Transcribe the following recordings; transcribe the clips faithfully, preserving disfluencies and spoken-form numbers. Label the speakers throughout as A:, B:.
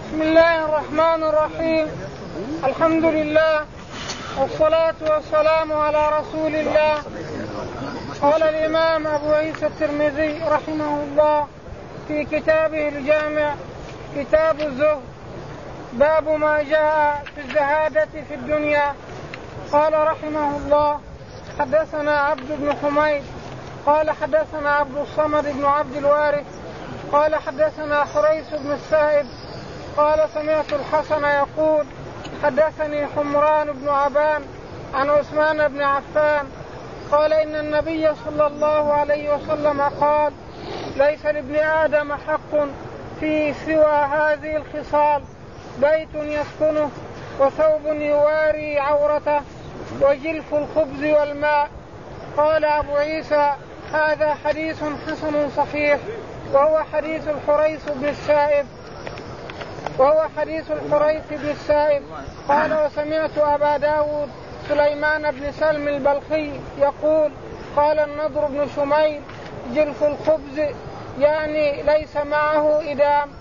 A: بسم الله الرحمن الرحيم. الحمد لله والصلاة والسلام على رسول الله. قال الإمام أبو عيسى الترمذي رحمه الله في كتابه الجامع كتاب الزهد باب ما جاء في الزهادة في الدنيا. قال رحمه الله حدثنا عبد بن حميد قال حدثنا عبد الصمد بن عبد الوارث قال حدثنا حريث بن السائب قال سمعت الحسن يقول حدثني حمران بن عبان عن عثمان بن عفان قال إن النبي صلى الله عليه وسلم قال ليس لابن آدم حق في سوى هذه الخصال: بيت يسكنه وثوب يواري عورته وجلف الخبز والماء. قال أبو عيسى هذا حديث حسن صحيح وهو حديث الحريث بن السائب وهو حديث الحريث بن السائب. قال وسمعت أبا داود سليمان بن سلم البلخي يقول قال النضر بن شميل جلف الخبز يعني ليس معه إدام.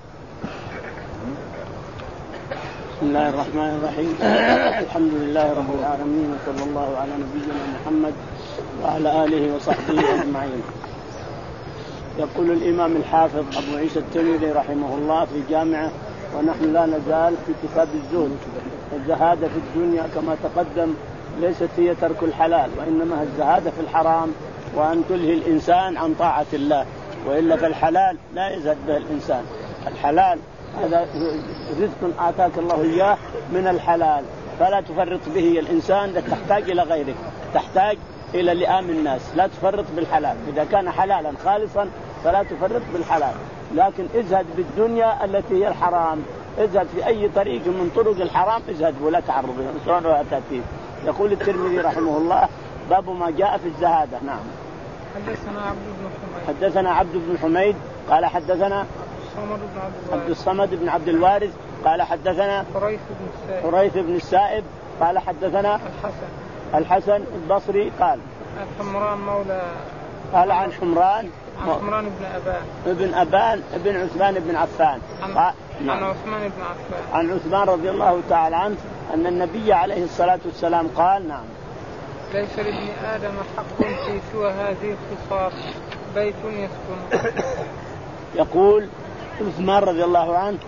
B: بسم الله الرحمن الرحيم. الحمد لله رب العالمين وصلى الله على نبينا محمد وعلى آله وصحبه أجمعين. يقول الإمام الحافظ أبو عيسى الترمذي رحمه الله في جامعه ونحن لا نزال في كتاب الزهد. الزهادة في الدنيا كما تقدم ليست هي ترك الحلال، وإنما الزهادة في الحرام وأن تلهي الإنسان عن طاعة الله، وإلا فالحلال لا يزهد به الإنسان. الحلال هذا رزق آتاك الله إياه من الحلال فلا تفرط به الإنسان، تحتاج إلى غيره، تحتاج إلى لئام الناس، لا تفرط بالحلال. إذا كان حلالا خالصا فلا تفرط بالحلال، لكن ازهد بالدنيا التي هي الحرام، ازهد في أي طريق من طرق الحرام ازهد ولا تعرض له. يقول الترمذي رحمه الله باب ما جاء في الزهادة. نعم.
A: حدثنا عبد بن حميد
B: حدثنا عبد بن حميد قال حدثنا عبد الصمد بن عبد الوارث قال حدثنا حريث بن السائب قال حدثنا
A: الحسن
B: الحسن البصري قال
A: حمران مولى
B: قال عن حمران
A: عن حمران بن أبان
B: ابن أبان ابن عثمان بن عفان
A: عن,
B: قال
A: عن عثمان بن عفان
B: عن عثمان رضي الله تعالى عنه أن النبي عليه الصلاة والسلام قال نعم
A: ليس لابن آدم حق في سوى هذه الخصال: بيت يسكن.
B: يقول عثمان رضي الله عنه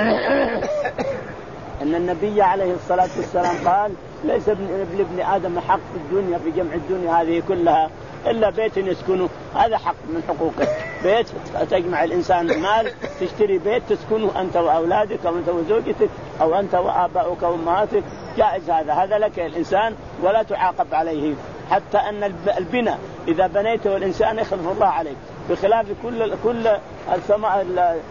B: أن النبي عليه الصلاة والسلام قال ليس لابن آدم حق في الدنيا في جمع الدنيا هذه كلها إلا بيت يسكنه. هذا حق من حقوقه، بيت تجمع الإنسان المال تشتري بيت تسكنه أنت وأولادك أو أنت وزوجتك أو أنت وآبائك وأمهاتك، جائز هذا، هذا لك الإنسان ولا تعاقب عليه. حتى أن البناء إذا بنيته الإنسان يخلف الله عليك، بخلاف كل كل السماء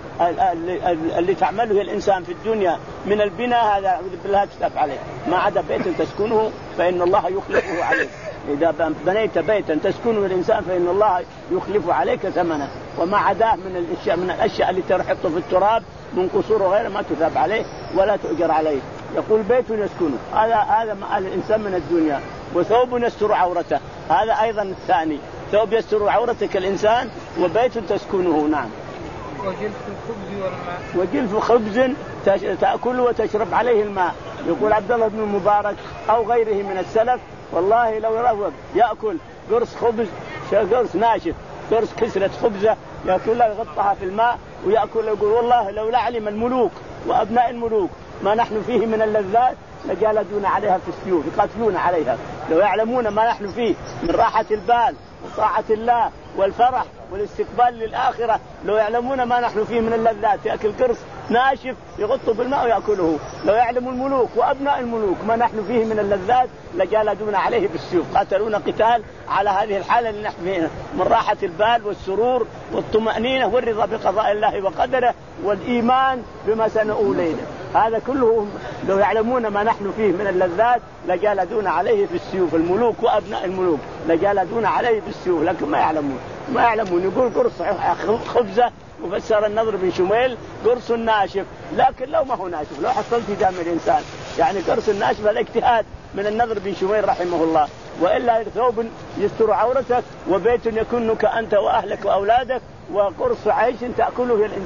B: اللي تعمله الإنسان في الدنيا من البناء هذا بالله تكتب عليه، ما عدا بيت تسكنه فإن الله يخلفه عليك. إذا بنيت بيتا تسكنه الإنسان فإن الله يخلف عليك ثمنه، وما عداه من الأشياء من الأشياء اللي تحطه في التراب من قصور وغيره ما تثاب عليه ولا تؤجر عليه. يقول بيت يسكنه، هذا هذا ما الإنسان من الدنيا. وثوب يستر عورته، هذا أيضا الثاني، ثوب يستر عورتك الإنسان وبيت تسكنه. نعم.
A: وجلف الخبز والماء،
B: وجلف خبز تأكل وتشرب عليه الماء. يقول عبد الله بن المبارك أو غيره من السلف والله لو رغب يأكل قرص خبز قرص ناشف قرص كسرة خبزة يأكلها يغطها في الماء ويأكل، يقول والله لو لعلم الملوك وأبناء الملوك ما نحن فيه من اللذات لجالدون عليها في السيوف يقاتلون عليها. لو يعلمون ما نحن فيه من راحة البال وطاعة الله والفرح والاستقبال للآخرة، لو يعلمون ما نحن فيه من اللذات يأكل قرص ناشف يغطوا بالماء ويأكله. لو يعلم الملوك وأبناء الملوك ما نحن فيه من اللذات لجالدون عليه بالسيوف، قاتلون قتال على هذه الحالة اللي نحن فيها من راحة البال والسرور والطمأنينة والرضا بقضاء الله وقدره والإيمان بما سنؤولينا. هذا كله لو يعلمون ما نحن فيه من اللذات لجالدون عليه بالسيوف، الملوك وأبناء الملوك لجالدون عليه بالسيوف، لكن ما يعلمون ما يعلمون يقول قرص خبزة، وفسر النضر بن شميل قرص ناشف، لكن لو ما هو ناشف لو حصلت دام الإنسان يعني قرص الناشف هذا اجتهاد من النضر بن شميل رحمه الله. وإلا ثوب يستر عورتك وبيت يكونك أنت وأهلك وأولادك وقرص عيش تأكله الإنسان،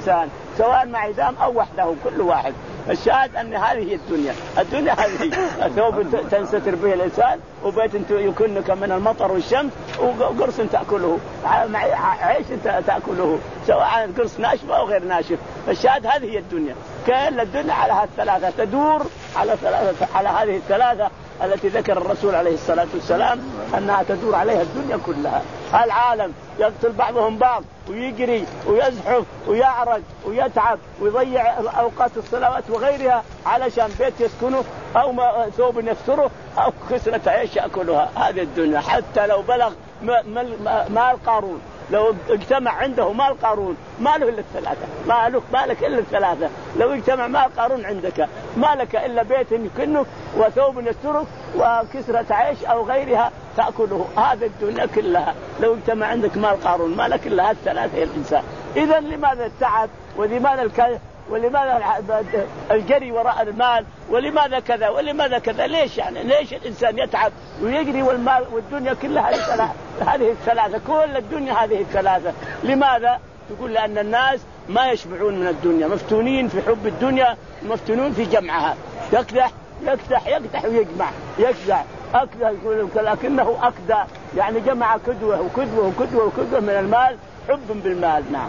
B: سواء مع عدام أو وحده كل واحد. الشاهد أن هذه هي الدنيا. الدنيا هذه ثوب تنستر به الإنسان، وبيت يكنك من المطر والشمس، وقرص تأكله، عيش تأكله سواء قرص ناشف أو غير ناشف. الشاهد هذه هي الدنيا. كأن الدنيا على هذه الثلاثة تدور على ثلاثة على هذه الثلاثة التي ذكر الرسول عليه الصلاة والسلام أنها تدور عليها الدنيا كلها. العالم يقتل بعضهم بعض ويجري ويزحف ويعرج ويتعب ويضيع أوقات الصلوات وغيرها علشان بيت يسكنه أو ثوب يستره أو خسرة عيش يأكلها. هذه الدنيا حتى لو بلغ مال قارون، لو اجتمع عنده مال قارون ما له إلا الثلاثة، ما له مالك إلا الثلاثة. لو اجتمع مال قارون عندك ما لك إلا بيت يكنك وثوب يسترك وكسرة عيش أو غيرها تأكله. هذا الدنيا كلها لو اجتمع عندك مال قارون ما لك إلا هالثلاثة يا الإنسان. إذا لماذا التعب ولماذا الكلف ولماذا الجري وراء المال ولماذا كذا ولماذا كذا؟ ليش يعني ليش الإنسان يتعب ويجري والمال والدنيا كلها هذه الثلاثة، كل الدنيا هذه الثلاثة؟ لماذا؟ تقول لأن الناس ما يشبعون من الدنيا، مفتونين في حب الدنيا، مفتونون في جمعها. يكدح يكدح يكدح ويجمع يكدح أكدح يقول لكنه أكدى، يعني جمع كدوة وكدوة وكدوة وكدوة من المال حب بالمال. نعم.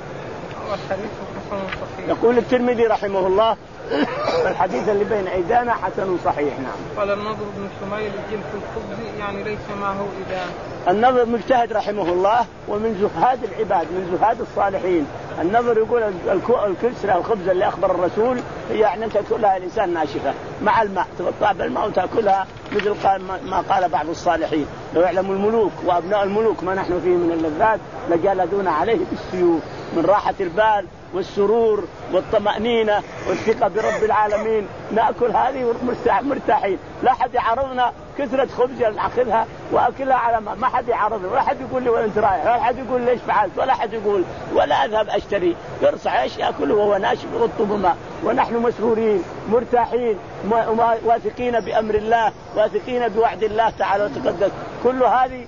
B: يقول الترمذي رحمه الله الحديث اللي بين أيدينا حسن صحيح. نعم.
A: قال النضر بن شميل جلف الخبز يعني ليس معه إدام.
B: النضر مجتهد رحمه الله ومن زهاد العباد من زهاد الصالحين. النضر يقول الكسرة الخبز اللي أخبر الرسول هي يعني تأكلها الإنسان ناشفة مع الماء، تغطى بالماء وتأكلها مثل ما قال بعض الصالحين لو يعلم الملوك وأبناء الملوك ما نحن فيه من اللذات لجالدون عليه بالسيوف. من راحة البال والسرور والطمأنينة والثقة برب العالمين نأكل هذه مرتاحين. لا حد يعرضنا كثرة خبز نأخذها وأكلها على ما ما حد يعرضنا، ولا حد يقول لي وأنت رايح، ولا حد يقول ليش فعلت، ولا حد يقول ولا أذهب أشتري قرص عيش يأكله وهو ناشف يغطه بماء. ونحن مسرورين مرتاحين واثقين بأمر الله واثقين بوعد الله تعالى وتقدس. كل هذه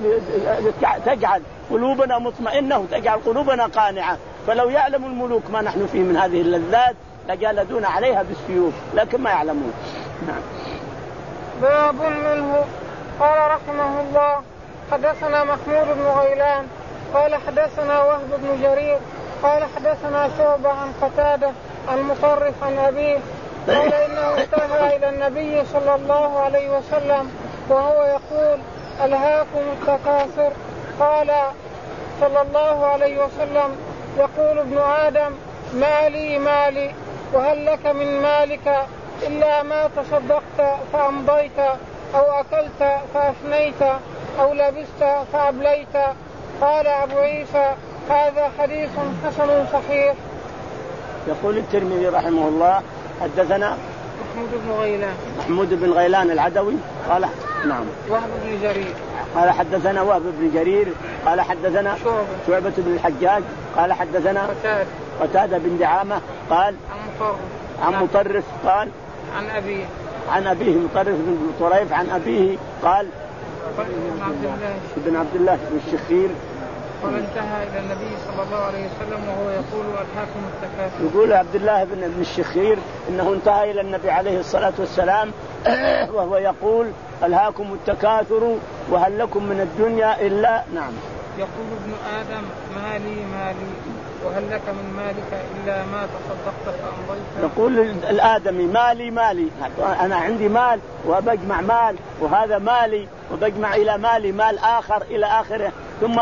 B: تجعل قلوبنا مطمئنة وتجعل قلوبنا قانعة. فلو يعلم الملوك ما نحن فيه من هذه اللذات لجالدون عليها بالسيوف، لكن ما يعلمون. نعم.
A: باب منه. قال رحمه الله حدثنا محمود بن غيلان قال حدثنا وهب بن جرير قال حدثنا شعبة عن قتادة عن مطرف عن أبيه قال إنه انتهى إلى النبي صلى الله عليه وسلم وهو يقول ألهاكم التكاثر. قال صلى الله عليه وسلم يقول ابن آدم مالي مالي وهل لك من مالك إلا ما تصدقت فأمضيت أو أكلت فأفنيت أو لبست فأبليت. قال أبو عيسى هذا حديث حسن صحيح.
B: يقول الترمذي رحمه الله حدثنا
A: محمود بن غيلان
B: محمود بن غيلان العدوي قال نعم
A: وهب بن جرير قال
B: حدثنا وهب بن جرير قال حدثنا
A: شعبة,
B: شعبة بن الحجاج قال حدثنا
A: قتادة
B: قتادة بن دعامة قال
A: عن مطرف
B: عن مطرف قال
A: عن أبيه
B: عن أبيه مطرف بن طريف عن أبيه قال
A: ابن عبد الله
B: ابن عبد الله بن الشخير
A: قال انتهى إلى النبي صلى الله عليه وسلم وهو يقول ألهاكم التكاثر.
B: يقول عبد الله بن ابن الشخير إنه انتهى إلى النبي عليه الصلاة والسلام وهو يقول ألهاكم التكاثر وهل لكم من الدنيا إلا. نعم.
A: يقول ابن آدم مالي مالي وهل لك من مالك إلا ما تصدقت فأمضيت.
B: يقول الآدمي مالي مالي أنا عندي مال وبجمع مال وهذا مالي وبجمع إلى مالي مال آخر إلى آخره. ثم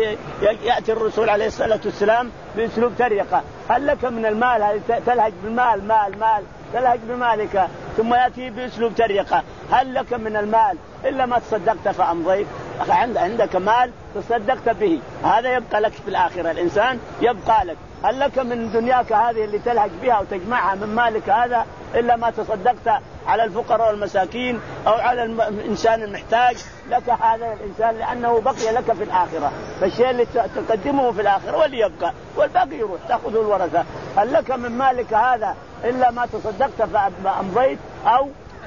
B: يأتي الرسول عليه الصلاة والسلام بأسلوب تريقة هل لك من المال هل تلهج بالمال مال مال تلهج بمالك. ثم يأتي بأسلوب تريقة هل لك من المال إلا ما تصدقت فأمضيت. عندك مال تصدقت به هذا يبقى لك في الآخرة. الإنسان يبقى لك. هل لك من دنياك هذه اللي تلهج بها وتجمعها من مالك هذا إلا ما تصدقت على الفقراء والمساكين أو على الإنسان المحتاج لك هذا الإنسان لأنه بقي لك في الآخرة. فالشيء اللي تقدمه في الآخرة واللي والباقي يروح تأخذه الورثة. هل لك من مالك هذا إلا ما تصدقت فأمضيت أو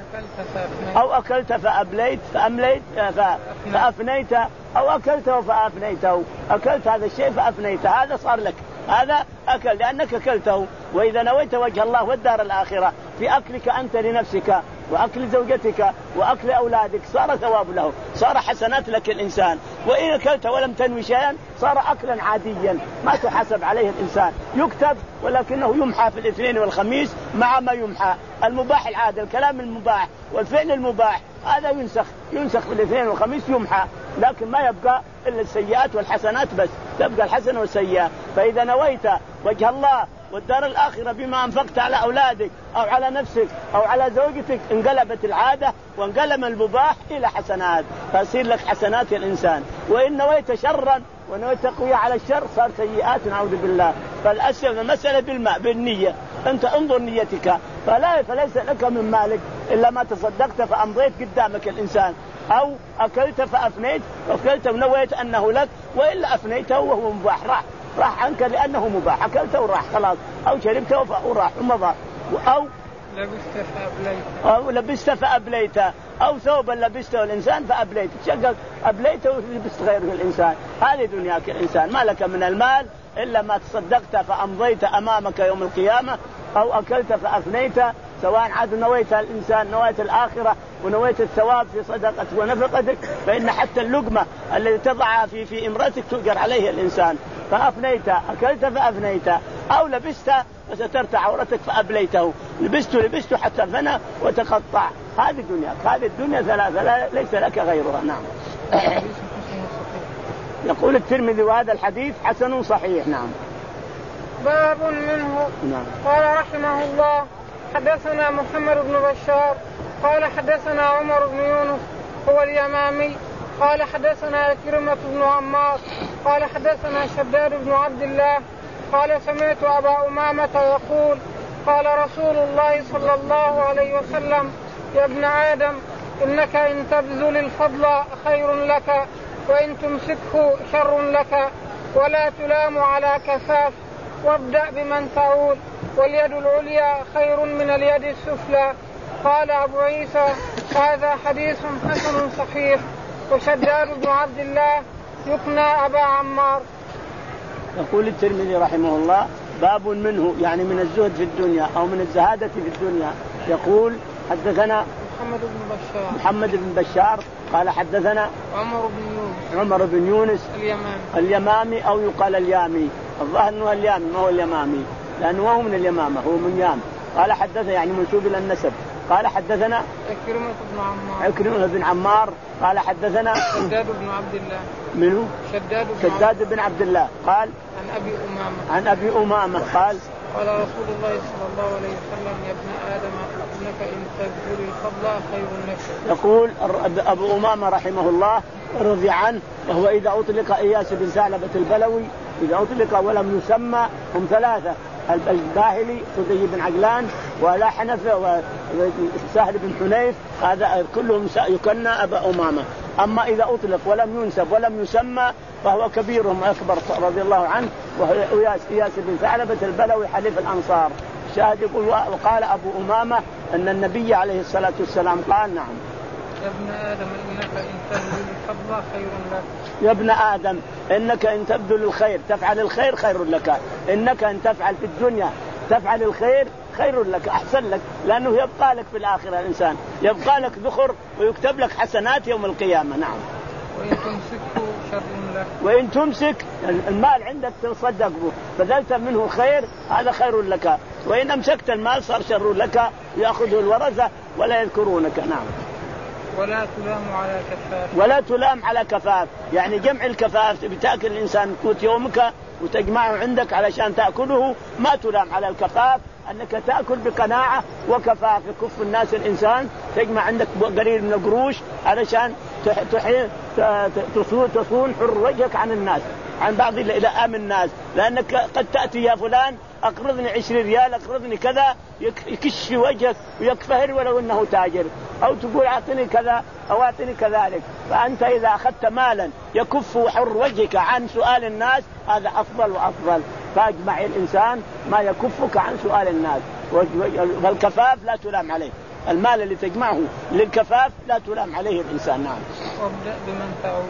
B: أو أكلت فأبليت فأمليت فأفنيت أو أكلته فأفنيته أكلت هذا الشيء فأفنيت هذا صار لك هذا أكل لأنك أكلته. وإذا نويت وجه الله والدار الآخرة في أكلك أنت لنفسك وأكل زوجتك وأكل أولادك صار ثواب له، صار حسنات لك الإنسان. وإن أكلت ولم تنوي شيئا صار أكلا عاديا ما تحاسب عليه الإنسان، يكتب ولكنه يمحى في الاثنين والخميس مع ما يمحى. المباح العادي الكلام المباح والفعل المباح هذا ينسخ ينسخ في الاثنين والخميس يمحى، لكن ما يبقى إلا السيئات والحسنات بس، تبقى الحسنة والسيئة. فإذا نويت وجه الله والدار الآخرة بما أنفقت على أولادك أو على نفسك أو على زوجتك انقلبت العادة وانقلب المباح إلى حسنات، فيصير لك حسنات يا الإنسان. وإن نويت شرا ونويت تقوية على الشر صار سيئات نعوذ بالله. فالأسئلة المسألة بالماء بالنية، أنت انظر نيتك، فلا فليس لك من مالك إلا ما تصدقت فأمضيت قدامك الإنسان، أو أكلت فأفنيت وأكلت ونويت أنه لك، وإلا أفنيته وهو مباح راح راح عنك لأنه مباح، أكلته وراح خلاص، أو شربته وراح ومضى. أو
A: لبست فأبليت
B: أو لبست فأبليت أو ثوبا لبسته الإنسان فأبليت، تشقق أبليته ولبست غيره الإنسان. هذه دنياك الإنسان، ما لك من المال إلا ما تصدقت فأمضيت أمامك يوم القيامة، أو أكلت فأفنيت، سواء عاد نويت الإنسان نويت الآخرة ونويت الثواب في صدقتك ونفقتك، فإن حتى اللقمة التي تضعها في في امرأتك تؤجر عليه الإنسان. فأفنيت أكلت فأفنيت، أو لبست وسترت عورتك فأبليته، لبست لبست حتى فنى وتقطع. هذه دنياك، هذه الدنيا ثلاثة لا ليس لك غيرها. نعم. يقول الترمذي وهذا الحديث حسن صحيح. نعم.
A: باب منه.
B: نعم.
A: قال رحمه الله حدثنا محمد بن بشار قال حدثنا عمر بن يونس هو اليمامي قال حدثنا كرمة بن عمار قال حدثنا شداد بن عبد الله قال سمعت أبا أمامة يقول قال رسول الله صلى الله عليه وسلم يا ابن آدم إنك إن تبذل الفضل خير لك وإن تمسكه شر لك، ولا تلام على كفاف، وابدأ بمن تعود، واليد العليا خير من اليد السفلى. قال أبو عيسى هذا حديث حسن صحيح. وشداد بن عبد الله يكنى أبا عمار.
B: يقول الترمذي رحمه الله باب منه، يعني من الزهد في الدنيا أو من الزهادة في الدنيا. يقول حدثنا
A: محمد بن بشار
B: محمد بن بشار قال حدثنا
A: عمر بن يونس
B: عمر بن يونس
A: اليمامي
B: اليمامي أو يقال اليامي، الظاهر أنه اليامي ما هو اليمامي لأنه هو من اليمامة، هو من يام. قال حدثنا يعني منسوب إلى النسب. قال حدثنا
A: عكرمة بن عمار
B: عكرمة بن عمار قال حدثنا
A: شداد بن عبد الله
B: منه
A: شداد بن,
B: شداد بن عبد الله قال
A: عن أبي أمامة
B: عن أبي أمامة قال
A: قال رسول الله صلى الله عليه وسلم يا ابن آدم إنك إن تبذل الفضل خير لك.
B: يقول أبو أمامة رحمه الله رضي عنه، وهو إذا أطلق إياس بن ثعلبة البلوي، إذا أطلق ولم يسمى هم ثلاثة: الباهلي صدي بن عجلان ولا حنفة وسهل بن حنيف، هذا كلهم يكنى أبا أمامة. أما إذا أطلق ولم ينسب ولم يسمى فهو كبيرهم أكبر رضي الله عنه، وهو إياس, إياس بن ثعلبة البلوي حليف الأنصار. شاهد يقول وقال أبو أمامة أن النبي عليه الصلاة والسلام قال نعم
A: يا ابن آدم إنك إن تبذل الفضل خير لك.
B: يا ابن آدم إنك إن تبذل الخير تفعل الخير خير لك، إنك إن تفعل في الدنيا تفعل الخير خير لك أحسن لك، لأنه يبقى لك في الآخرة الإنسان يبقى لك ذخر ويكتب لك حسنات يوم القيامة. نعم.
A: وإن تمسكه شر لك،
B: وإن تمسك المال عندك تصدق به بذلت منه خير هذا خير لك، وإن أمسكت المال صار شر لك يأخذه الورثة ولا يذكرونك. نعم.
A: ولا تلام على كفاف،
B: ولا تلام على كفاف، يعني جمع الكفاف بتأكل الإنسان قوت يومك وتجمعه عندك علشان تأكله، ما تلام على الكفاف أنك تأكل بقناعة وكفاف. يكف الناس الإنسان تجمع عندك قليل من القروش علشان تصون تصون حر وجهك عن الناس، عن بعض الإلام الناس، لأنك قد تأتي يا فلان أقرضني عشرين ريال أقرضني كذا يكش في وجهك ويكفهر ولو أنه تاجر، أو تقول أعطني كذا أو أعطني كذلك. فأنت إذا أخذت مالا يكف حر وجهك عن سؤال الناس هذا أفضل وأفضل. فاجمع الإنسان ما يكفك عن سؤال الناس، والكفاف لا تلام عليه، المال اللي تجمعه للكفاف لا تلام عليه الإنسان. نعم.
A: وابدأ بمن تعود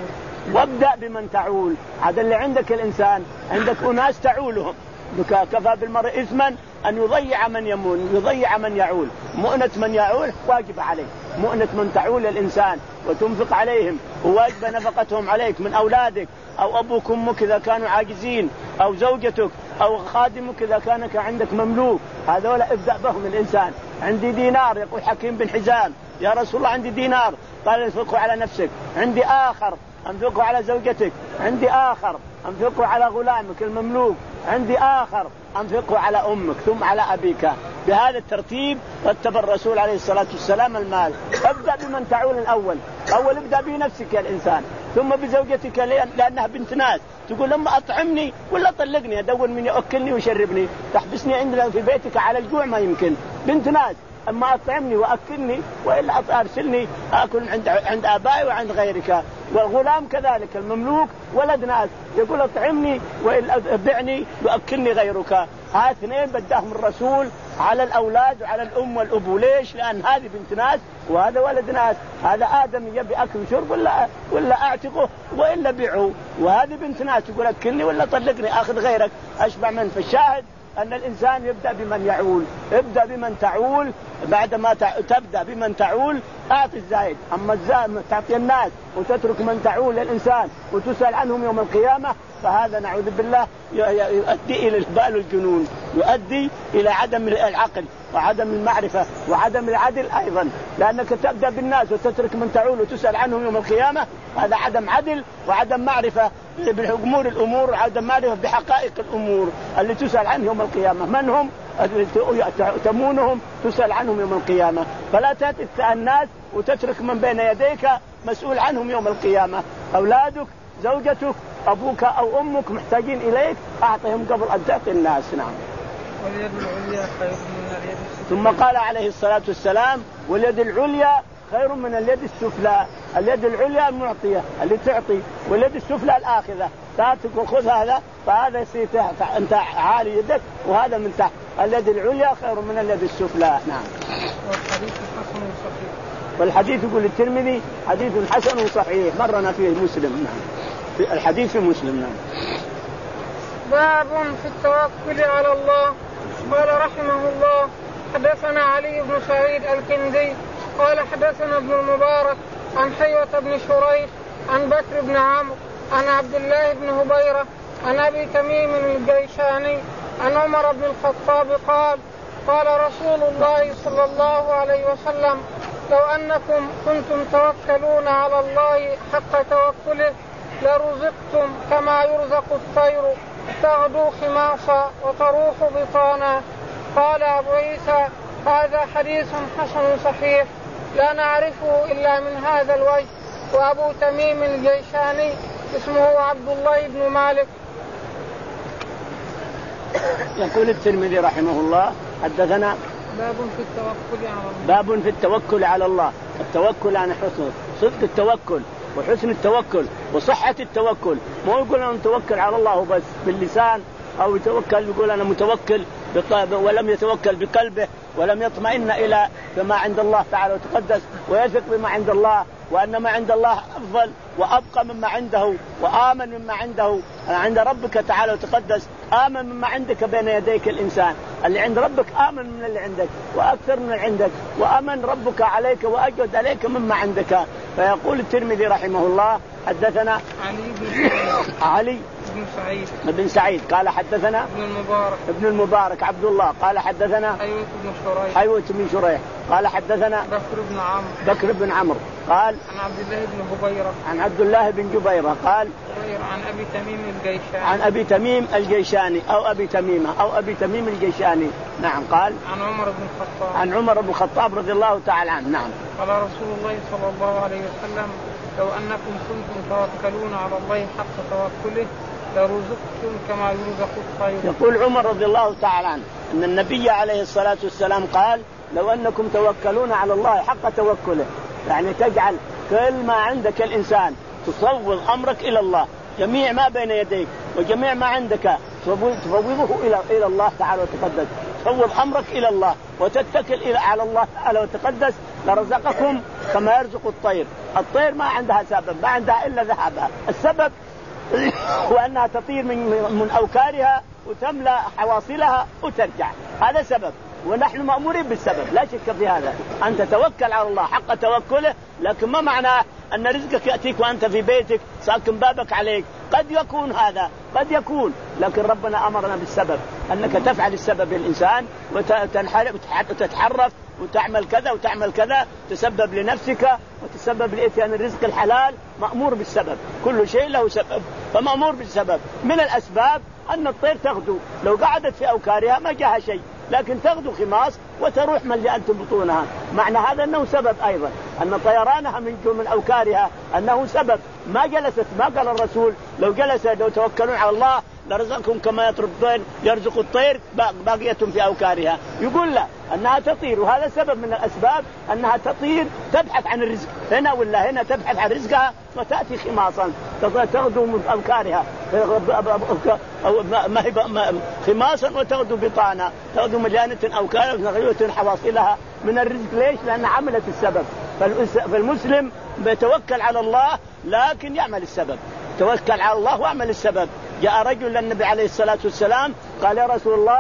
B: وابدأ بمن تعول. هذا اللي عندك الإنسان، عندك أناس تعولهم، كفى بالمرء إثما أن يضيع من يمون يضيع من يعول. مؤنة من يعول واجب عليه، مؤنة من تعول الإنسان وتنفق عليهم وواجب نفقتهم عليك من أولادك أو أبوك أمك إذا كانوا عاجزين أو زوجتك أو خادمك إذا كانك عندك مملوك. هذولا ابدأ بهم الإنسان. عندي دينار، يقول حكيم بن حزام يا رسول الله عندي دينار، قال انفقه على نفسك. عندي آخر انفقه على زوجتك. عندي آخر انفقه على غلامك المملوك. عندي آخر أنفقه على أمك ثم على أبيك. بهذا الترتيب رتب الرسول عليه الصلاة والسلام المال. ابدأ بمن تعول الأول، أول ابدأ بنفسك يا الإنسان، ثم بزوجتك لأنها بنت ناس. تقول لما أطعمني ولا طلقني، أدور من يأكلني ويشربني، تحبسني عندنا في بيتك على الجوع ما يمكن، بنت ناس. أما أطعمني وأكلني وإلا أرسلني أكل عند عند آبائي وعند غيرك. والغلام كذلك المملوك ولد ناس، يقول أطعمني وإلا بعني وأكلني غيرك. هذا اثنين بداهم الرسول على الأولاد وعلى الأم والأبو. ليش؟ لأن هذه بنت ناس وهذا ولد ناس. هذا آدم يبي أكل وشرب ولا ولا أعتقه وإلا بيعه، وهذه بنت ناس تقول أكلني ولا طلقني أخذ غيرك أشبع من. فالشاهد أن الإنسان يبدأ بمن يعول. ابدأ بمن تعول، بعدما تبدأ بمن تعول أعطي الزايد. أما الزايد تعطي الناس وتترك من تعول الإنسان وتسأل عنهم يوم القيامة، فهذا نعوذ بالله يؤدي إلى البال والجنون، يؤدي إلى عدم العقل وعدم المعرفة وعدم العدل أيضا. لأنك تبدأ بالناس وتترك من تعول وتسأل عنهم يوم القيامة، هذا عدم عدل وعدم معرفة بأمور الأمور وعدم معرفة بحقائق الأمور اللي تسأل عنهم يوم القيامة. من هم؟ تمونهم تسأل عنهم يوم القيامة. فلا تأتي الناس وتترك من بين يديك مسؤول عنهم يوم القيامة. أولادك، زوجتك، أبوك أو أمك محتاجين إليك، أعطهم قبل أن تعطي الناس. نعم.
A: واليد العليا خير من اليد السفلى.
B: ثم قال عليه الصلاة والسلام واليد العليا خير من اليد السفلى. اليد العليا المعطية اللي تعطي، واليد السفلى الآخذة. تأتك وخذ هذا، فهذا يصير أنت عالي يدك وهذا من تحت. اليد العليا خير من اليد السفلى. نعم.
A: والحديث حسن صحيح.
B: والحديث يقول الترمذي حديث حسن صحيح، مرنا فيه مسلم. نعم. في الحديث في مسلم. نعم.
A: باب في التوكل على الله. قال رحمه الله حدثنا علي بن سعيد الكندي قال حدثنا ابن المبارك عن حيوة بن شريح عن بكر بن عمرو عن عبد الله بن هبيرة عن أبي تميم الجيشاني عن عمر بن الخطاب قال قال رسول الله صلى الله عليه وسلم لو أنكم كنتم توكلون على الله حق توكله لرزقتم كما يرزق الطير تغدو خماصا وتروح بطانا. قال أبو عيسى هذا حديث حسن صحيح لا نعرفه إلا من هذا الوجه. وأبو تميم الجيشاني اسمه عبد الله بن مالك.
B: يقول الترمذي رحمه الله حدثنا
A: باب في التوكل على الله.
B: باب في التوكل على الله. التوكل عن حسن صدق التوكل وحسن التوكل وصحة التوكل. ما يقول أنا متوكل على الله بس باللسان، أو يتوكل يقول أنا متوكل ولم يتوكل بقلبه ولم يطمئن إلى ما عند الله تعالى وتقدس ويثق بما عند الله وأن ما عند الله أفضل وأبقى مما عنده وآمن مما عنده عند ربك تعالى وتقدس. آمن مما عندك بين يديك الإنسان. اللي عند ربك آمن من اللي عندك وأكثر من اللي عندك، وأمن ربك عليك وأجود عليك مما عندك. فيقول الترمذي رحمه الله حدثنا
A: علي بن
B: علي
A: بن سعيد
B: بن سعيد قال حدثنا
A: ابن المبارك
B: ابن المبارك عبد الله قال حدثنا
A: حيوة بن شريح
B: حيوة بن شريح قال حدثنا
A: بكر بن عمرو
B: بكر بن عمرو قال
A: عن عبد الله بن هبيرة
B: عن عبد الله بن جبيرة قال
A: عن أبي تميم الجيشاني
B: عن أبي تميم الجيشاني أو أبي تميمة أو أبي تميم الجيشاني. نعم. قال
A: عن عمر بن الخطاب
B: عن عمر بن الخطاب رضي الله تعالى عنه. نعم.
A: قال رسول الله صلى الله عليه وسلم لو أنكم كنتم توكلون على الله حق توكله لرزقتم كما يرزق الطير.
B: يقول عمر رضي الله تعالى عنه أن النبي عليه الصلاة والسلام قال لو أنكم توكلون على الله حق توكله، يعني تجعل كل ما عندك الإنسان تصوّض أمرك إلى الله، جميع ما بين يديك وجميع ما عندك تفوضه إلى إلى الله تعالى وتقدس، تفوض أمرك إلى الله وتتكل إلى على الله تعالى وتقدس لرزقكم كما يرزق الطير. الطير ما عندها سبب، ما عندها إلا ذهابها. السبب وأنها تطير من من أوكارها وتملأ حواصلها وترجع، هذا سبب، ونحن مأمورين بالسبب لا شك في هذا، أن تتوكل على الله حق توكله. لكن ما معناه أن رزقك يأتيك وأنت في بيتك ساكن بابك عليك، قد يكون هذا قد يكون، لكن ربنا أمرنا بالسبب، أنك تفعل السبب الإنسان وتتحرف وتعمل كذا وتعمل كذا، تسبب لنفسك وتسبب لإتيان الرزق الحلال. مأمور بالسبب، كل شيء له سبب، فمأمور بالسبب. من الأسباب أن الطير تغدو، لو قعدت في أوكارها ما جاها شيء، لكن تغدو خماص وتروح مليئة بطونها، معنى هذا أنه سبب أيضا، أن طيرانها من من أوكارها أنه سبب. ما جلست، ما قال الرسول لو جلست لو توكلون على الله لرزقكم كما يطرد يرزق الطير باقية في أوكارها، يقول لا، أنها تطير، وهذا سبب من الأسباب، أنها تطير تبحث عن الرزق هنا ولا هنا، تبحث عن رزقها وتأتي خماصا تغدو من أوكارها خماصا وتغدو بطانا، تغدو مليانة أوكارها وغيوة حواصلها من الرزق. ليش؟ لأن عملت السبب. فالمسلم بيتوكل على الله لكن يعمل السبب، توكل على الله واعمل السبب. جاء رجل للنبي عليه الصلاة والسلام قال يا رسول الله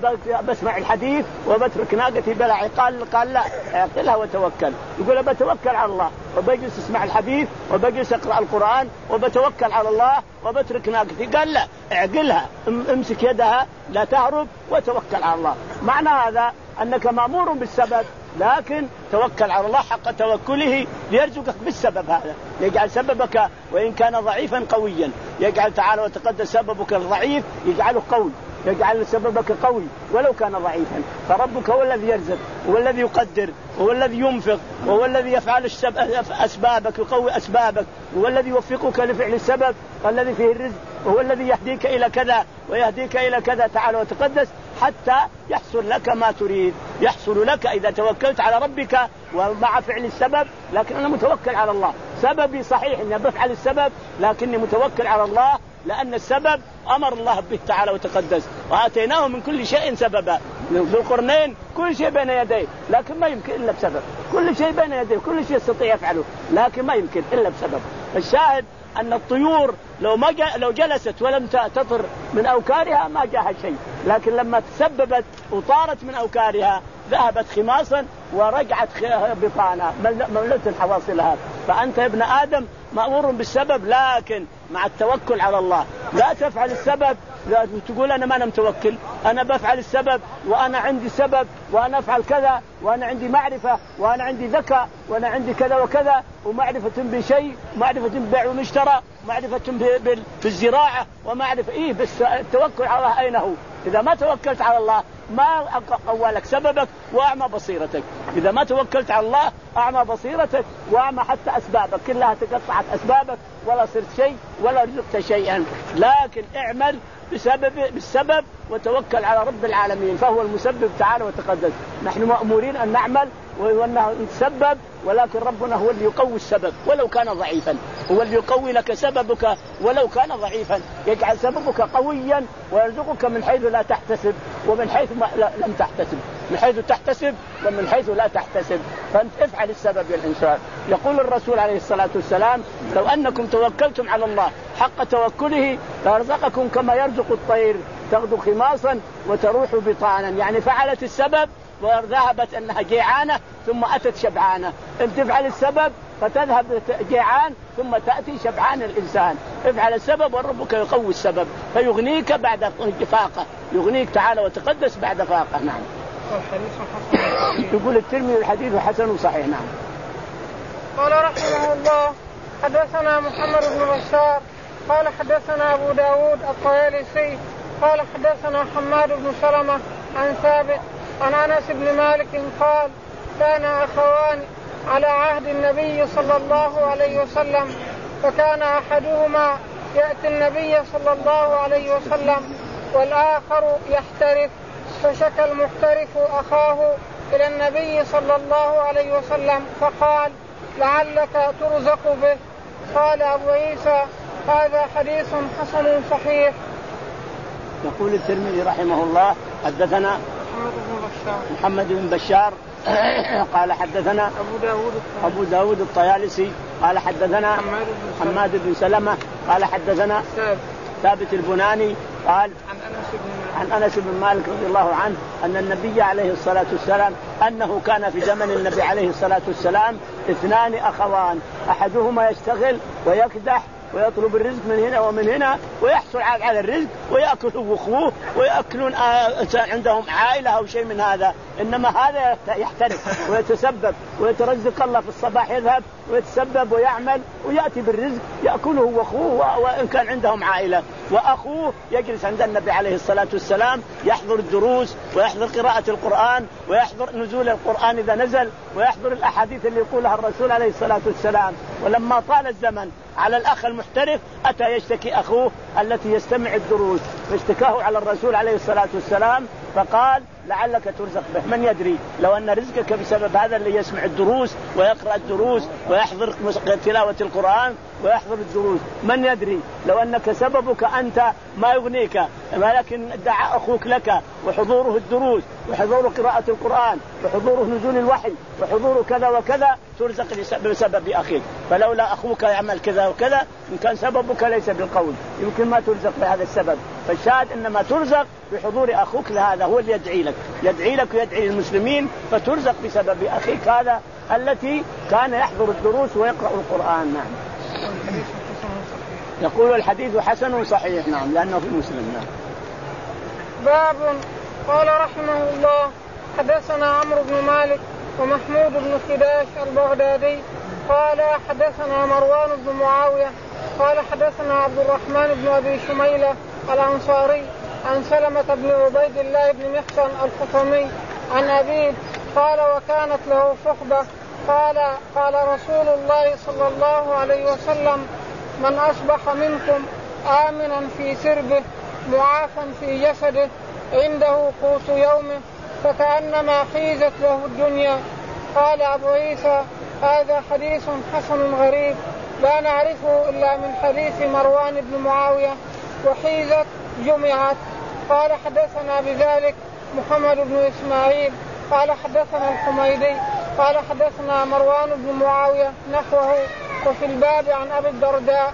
B: بسمع الحديث وبترك ناقتي بلعي، قال قال لا، اعقلها وتوكل. يقول بتوكل على الله وبجلس اسمع الحديث وبجلس اقرأ القرآن وبتوكل على الله وبترك ناقتي، قال لا، اعقلها، امسك يدها لا تهرب وتوكل على الله. معنى هذا أنك مأمور بالسبب، لكن توكل على الله حق توكله ليرزقك بالسبب هذا، يجعل سببك وإن كان ضعيفا قويا، يجعل تعالى وتقدس سببك الضعيف يجعله قوي، يجعل سببك قوي ولو كان ضعيفا. فربك هو الذي يرزق، هو الذي يقدر، هو الذي ينفق، وهو الذي يفعل أسبابك، يقوي أسبابك، هو الذي يوفقك لفعل السبب الذي فيه الرزق، وهو الذي يهديك إلى كذا ويهديك إلى كذا تعالى وتقدس حتى يحصل لك ما تريد. يحصل لك إذا توكلت على ربك ومع فعل السبب. لكن أنا متوكل على الله، سببي صحيح إني بفعل السبب لكني متوكل على الله، لأن السبب أمر الله به تعالى وتقدس، وآتيناه من كل شيء سببا. ذو القرنين كل شيء بين يديه لكن ما يمكن إلا بسبب، كل شيء بين يديه كل شيء يستطيع يفعله لكن ما يمكن إلا بسبب. الشاهد أن الطيور لو ما لو جلست ولم تطر من أوكارها ما جاها شيء، لكن لما تسببت وطارت من أوكارها ذهبت خماصا ورجعت بطانا مملة حواصلها. فأنت يا ابن آدم مأمور بالسبب لكن مع التوكل على الله. لا تفعل السبب لا تقول أنا ما أنا متوكل، أنا بفعل السبب وأنا عندي سبب وأنا أفعل كذا وأنا عندي معرفة وأنا عندي ذكاء وأنا عندي كذا وكذا ومعرفة بشيء، معرفة ببيع ومشترى، معرفة بالزراعة ومعرفة إيه، بس التوكل على الله أين هو؟ إذا ما توكلت على الله ما قوى لك سببك وأعمى بصيرتك. إذا ما توكلت على الله أعمى بصيرتك وأعمى حتى أسبابك كلها تقطعت أسبابك ولا صرت شيء ولا رزقت شيئا. لكن اعمل بسبب بالسبب وتوكل على رب العالمين فهو المسبب تعالى وتقدس. نحن مأمورين أن نعمل وأنه نتسبب، ولكن ربنا هو اللي يقوي السبب ولو كان ضعيفا، هو اللي يقوي لك سببك ولو كان ضعيفا، يجعل سببك قويا ويرزقك من حيث لا تحتسب ومن حيث ما لم تحتسب، من حيث تحتسب ومن حيث لا تحتسب. فأنت افعل السبب يا الإنسان. يقول الرسول عليه الصلاة والسلام لو أنكم توكلتم على الله حق توكله لرزقكم كما يرزق الطير تغدو خماصا وتروح بطانا. يعني فعلت السبب وذهبت أنها جيعانة ثم أتت شبعانة. أن تفعل السبب فتذهب جيعان ثم تأتي شبعان الإنسان. افعل السبب وربك يقوي السبب فيغنيك بعد فاقة، يغنيك تعالى وتقدس بعد فاقة. نعم. يقول الترمذي الحديث حسن صحيح. نعم.
A: قال رحمه الله حدثنا محمد بن بشار قال حدثنا أبو داود الطيالسي قال حدثنا حماد بن سلمة عن ثابت عن أنس بن مالك قال كان أخوان على عهد النبي صلى الله عليه وسلم، فكان أحدهما يأتي النبي صلى الله عليه وسلم والآخر يحترف، فشكى المحترف أخاه إلى النبي صلى الله عليه وسلم فقال لعلك ترزق به. قال أبو عيسى هذا حديث حسن صحيح.
B: يقول الترمذي رحمه الله حدثنا محمد بن بشار قال حدثنا
A: أبو داود
B: أبو داود الطيالسي قال حدثنا حماد بن سلمة قال حدثنا ثابت البناني قال عن أنس بن مالك رضي الله عنه أن النبي عليه الصلاة والسلام أنه كان في زمن النبي عليه الصلاة والسلام اثنان أخوان أحدهما يشتغل ويكدح ويطلب الرزق من هنا ومن هنا ويحصل على الرزق ويأكل أخوه ويأكلون عندهم عائلة أو شيء من هذا، إنما هذا يحترف ويتسبب ويترزق الله في الصباح يذهب ويتسبب ويعمل ويأتي بالرزق يأكله وأخوه وإن كان عندهم عائلة، وأخوه يجلس عند النبي عليه الصلاة والسلام يحضر الدروس ويحضر قراءة القرآن ويحضر نزول القرآن إذا نزل ويحضر الأحاديث اللي يقولها الرسول عليه الصلاة والسلام. ولما طال الزمن على الأخ المحترف أتى يشتكي أخوه التي يستمع الدروس فاشتكاه على الرسول عليه الصلاة والسلام فقال لعلك ترزق به، من يدري لو أن رزقك بسبب هذا اللي يسمع الدروس ويقرأ الدروس ويحضر تلاوة القرآن ويحضر الدروس، من يدري لو أنك سببك أنت ما يغنيك، ولكن دعا أخوك لك وحضوره الدروس وحضور قراءة القرآن وحضوره نزول الوحي وحضور كذا وكذا ترزق بسبب أخيك، فلولا أخوك يعمل كذا وكذا إن كان سببك ليس بالقول يمكن ما ترزق بهذا السبب. فالشاهد إنما ترزق بحضور أخوك، لهذا هو اللي يدعي لك يدعي لك ويدعي للمسلمين فترزق بسبب أخيك هذا التي كان يحضر الدروس ويقرأ القرآن. نعم. يقول الحديث حسن صحيح نعم لأنه في مسلم. نعم.
A: باب قال رحمه الله حدثنا عمرو بن مالك ومحمود بن خداش البغدادي قال حدثنا مروان بن معاوية قال حدثنا عبد الرحمن بن أبي شميلة الأنصاري عن سلمة بن عبيد الله بن محصن الخطمي عن أبيه قال وكانت له صحبة قال قال رسول الله صلى الله عليه وسلم من أصبح منكم آمنا في سربه معافا في جسده عنده قوت يومه فكأنما حيزت له الدنيا. قال أبو عيسى هذا حديث حسن غريب لا نعرفه إلا من حديث مروان بن معاوية وحيزت جمعت. قال حدثنا بذلك محمد بن إسماعيل قال حدثنا الحميدي قال حدثنا مروان بن معاوية نحوه وفي الباب عن أبي الدرداء.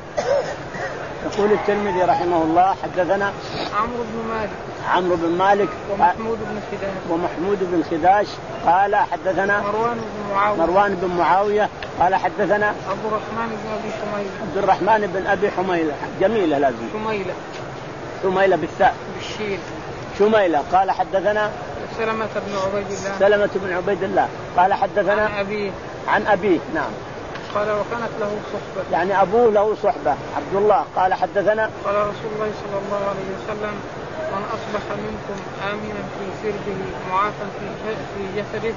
B: يقول الترمذي رحمه الله حدثنا
A: عمرو بن مالك
B: عمرو بن مالك
A: ومحمود بن خداش
B: ومحمود بن خداش قال حدثنا
A: مروان بن معاوية
B: مروان بن معاوية قال حدثنا
A: عبد الرحمن بن أبي شميلة
B: عبد الرحمن بن أبي حميلة جميلة لازم
A: شميلة
B: شميلة بالثاء
A: بالشين
B: شميلة قال حدثنا
A: سلمة بن عبيد الله
B: سلمة بن عبيد الله قال حدثنا
A: عن أبيه
B: عن أبيه نعم
A: قال وكانت له صحبة يعني
B: أبوه له صحبة عبد الله قال حدثنا
A: قال رسول الله صلى الله عليه وسلم من أصبح منكم آمنا في سربه معافا في جسده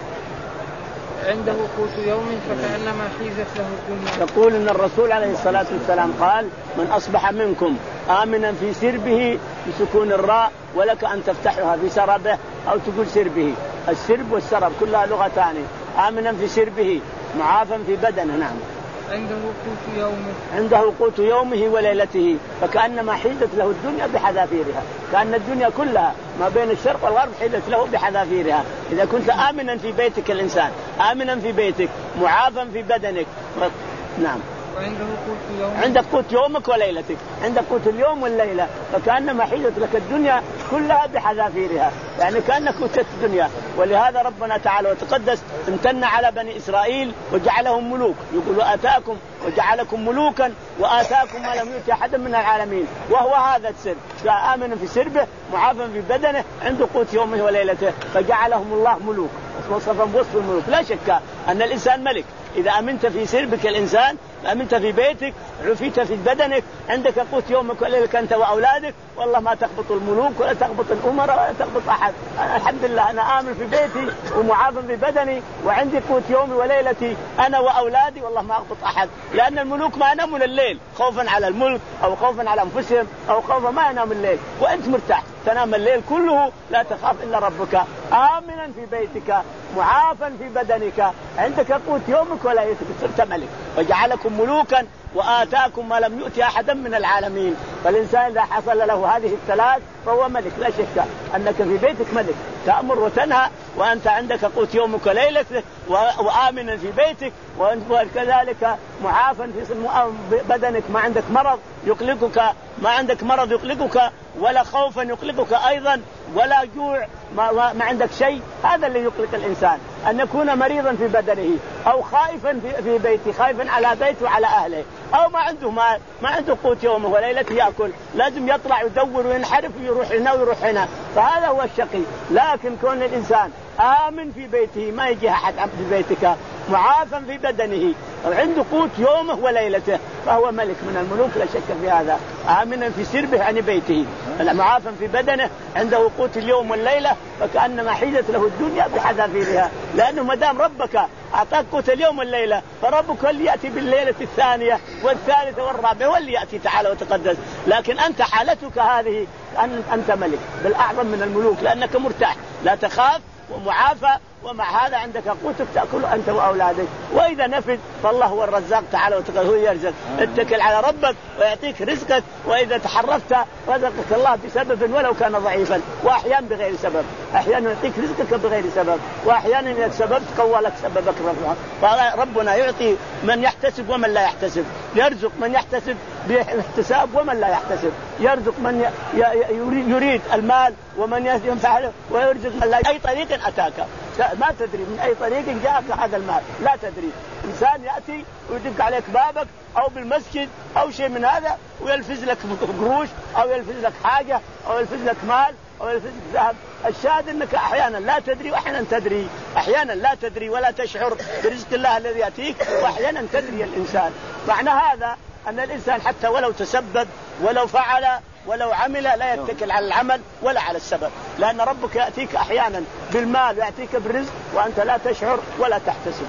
A: عنده قوت يوم فكأنما حيزت له الدنيا.
B: يقول إن الرسول عليه الصلاة والسلام قال من أصبح منكم آمنا في سربه بسكون الراء ولك أن تفتحها في سربه أو تقول سربه، السرب والسرب كلها لغتان. آمنا في سربه معافا في بدنه نعم
A: عنده قوت يومه
B: عنده قوت يومه وليلته فكأنما حيزت له الدنيا بحذافيرها، كأن الدنيا كلها ما بين الشرق والغرب حيزت له بحذافيرها. إذا كنت آمنا في بيتك الإنسان آمنا في بيتك معافا في بدنك نعم
A: وعنده قوت يومه
B: عندك قوت يومك وليلتك عندك قوت اليوم والليلة فكأنما حيزت لك الدنيا كلها بحذافيرها، يعني كأنك قوتت الدنيا. ولهذا ربنا تعالى وتقدس امتن على بني إسرائيل وجعلهم ملوك، يقول آتاكم وجعلكم ملوكا وآتاكم ما لم يؤت أحدا من العالمين، وهو هذا السر آمن في سربه معافا في بدنه عنده قوت يومه وليلته فجعلهم الله ملوك وصفهم وصف الملوك. لا شك أن الإنسان ملك إذا أمنت في سربك الإنسان أمنت في بيتك عفيت في بدنك عندك قوت يومك وليلك أنت وأولادك والله ما تخبط الملوك ولا تخبط الأمراء ولا تخبط أحد. أنا الحمد لله أنا آمن في بيتي ومعافى في بدني وعندي قوت يومي وليلتي أنا وأولادي والله ما أخبط أحد، لأن الملوك ما ينامون الليل خوفا على الملك أو خوفا على أنفسهم أو خوفا ما ينام الليل، وأنت مرتاح تنام الليل كله لا تخاف إلا ربك آمنا في بيتك معافا في بدنك عندك قوت يومك وليلتك صرت ملك وجعلكم ملوكا وآتاكم ما لم يؤت أحدا من العالمين. فالإنسان إذا حصل له هذه الثلاث فهو ملك. لا شك أنك في بيتك ملك، تأمر وتنهى وأنت عندك قوت يومك وليلتك وآمنا في بيتك، وكذلك معافا في بدنك، ما عندك مرض يقلقك، ما عندك مرض يقلقك ولا خوفا يقلقك أيضا ولا جوع، ما, ما عندك شيء. هذا اللي يقلق الإنسان، أن يكون مريضا في بدنه أو خائفا في, في بيته، خائفا على بيته وعلى أهله، أو ما عنده مال، ما عنده قوت يومه وليلته يأكل، لازم يطلع يدور وينحرف ويروح هنا ويروح هنا، فهذا هو الشقي. لكن كون الإنسان آمن في بيته، ما يجي أحد في بيتك، معافا في بدنه عنده قوت يومه وليلته، فهو ملك من الملوك لا شك في هذا. آمنا في سربه عن بيته، معافا في بدنه، عنده قوت اليوم والليلة، فكأنما حيزت له الدنيا بحذافيرها، لأنه ما دام ربك أعطاك قوت اليوم والليلة، فربك هو اللي يأتي بالليلة الثانية والثالثة والرابعة، هو اللي يأتي تعالى وتقدس. لكن أنت حالتك هذه أنت ملك بالأعظم من الملوك، لأنك مرتاح لا تخاف ومعافى، ومع هذا عندك قوتك تأكل أنت وأولادك. وإذا نفد فالله هو الرزاق تعالى وتقدس، هو يرزق. اتكل على ربك ويعطيك رزقك، وإذا تحرفت رزقك الله بسبب ولو كان ضعيفا، وأحيانا بغير سبب، أحيانا يعطيك رزقك بغير سبب، وأحيانا إذا سببت قوى لك سببك ربنا. ربنا يعطي من يحتسب ومن لا يحتسب، يرزق من يحتسب باحتساب ومن لا يحتسب، يرزق من يريد المال ومن ينفعله، ويرزق من لا. أي طريق أتاك ما تدري من أي طريق جاءك هذا المال، لا تدري. إنسان يأتي ويدق عليك بابك أو بالمسجد أو شيء من هذا ويلفز لك قروش أو يلفز لك حاجة أو يلفز لك مال أو يلفز لك ذهب. الشاهد أنك أحيانا لا تدري وأحيانا تدري، أحيانا لا تدري ولا تشعر برزق الله الذي يأتيك، وأحيانا تدري الإنسان. معنى هذا أن الإنسان حتى ولو تسبب ولو فعل ولو عمل لا يتكل على العمل ولا على السبب، لأن ربك يأتيك أحيانا بالمال ويأتيك بالرزق وأنت لا تشعر ولا تحتسب.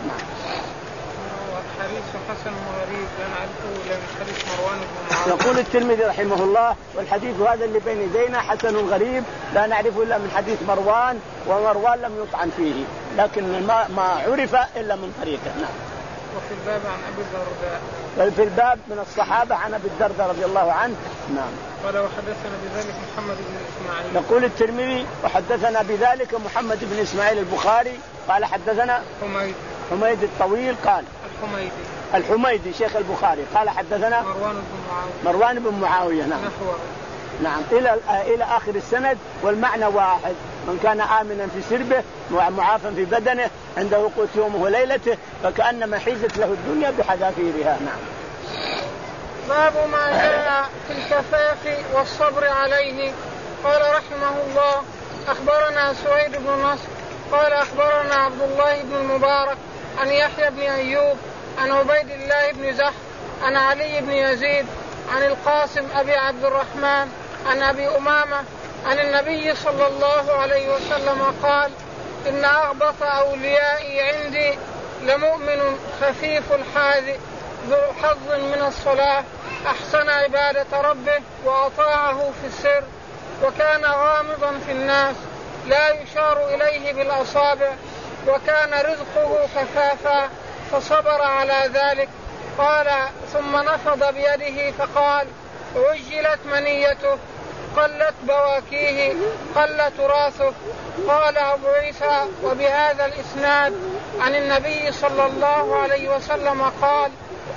A: حديث حسن وغريب لا نعرفه إلا من حديث مروان بن معاوية.
B: يقول الترمذي رحمه الله: والحديث هذا اللي بين يدينا حسن غريب لا نعرفه إلا من حديث مروان، ومروان لم يطعن فيه، لكن ما, ما عرف إلا من طريقه. نعم.
A: وفي الباب عن أبي الدرداء،
B: في الباب من الصحابة عن أبي الدرداء رضي الله عنه. نعم.
A: قال وحدثنا بذلك محمد بن إسماعيل.
B: يقول الترمذي: وحدثنا بذلك محمد بن إسماعيل البخاري قال حدثنا
A: حميد
B: حميد الطويل قال
A: الحميدي
B: الحميدي شيخ البخاري قال حدثنا
A: مروان بن معاوية
B: مروان بن معاوية. نعم.
A: نحوه.
B: نعم إلى إلى آخر السند، والمعنى واحد: من كان آمنا في سربه ومعافا في بدنه عنده قوت يومه وليلته، فكأنما حيزت له الدنيا بحذافيرها. نعم.
A: باب ما جاء في الكفاف والصبر عليه. قال رحمه الله: أخبرنا سويد بن نصر قال أخبرنا عبد الله بن المبارك عن يحيى بن أيوب عن عبيد الله بن زحف عن علي بن يزيد عن القاسم أبي عبد الرحمن عن أبي أمامة عن النبي صلى الله عليه وسلم قال: إن أغبط أوليائي عندي لمؤمن خفيف الحاذ ذو حظ من الصلاة، أحسن عبادة ربه وأطاعه في السر، وكان غامضا في الناس لا يشار إليه بالأصابع، وكان رزقه كفافا فصبر على ذلك. قال: ثم نفض بيده فقال: عجلت منيته، قلت بواكيه، قل تراثه. قال أبو عيسى: وبهذا الإسناد عن النبي صلى الله عليه وسلم قال: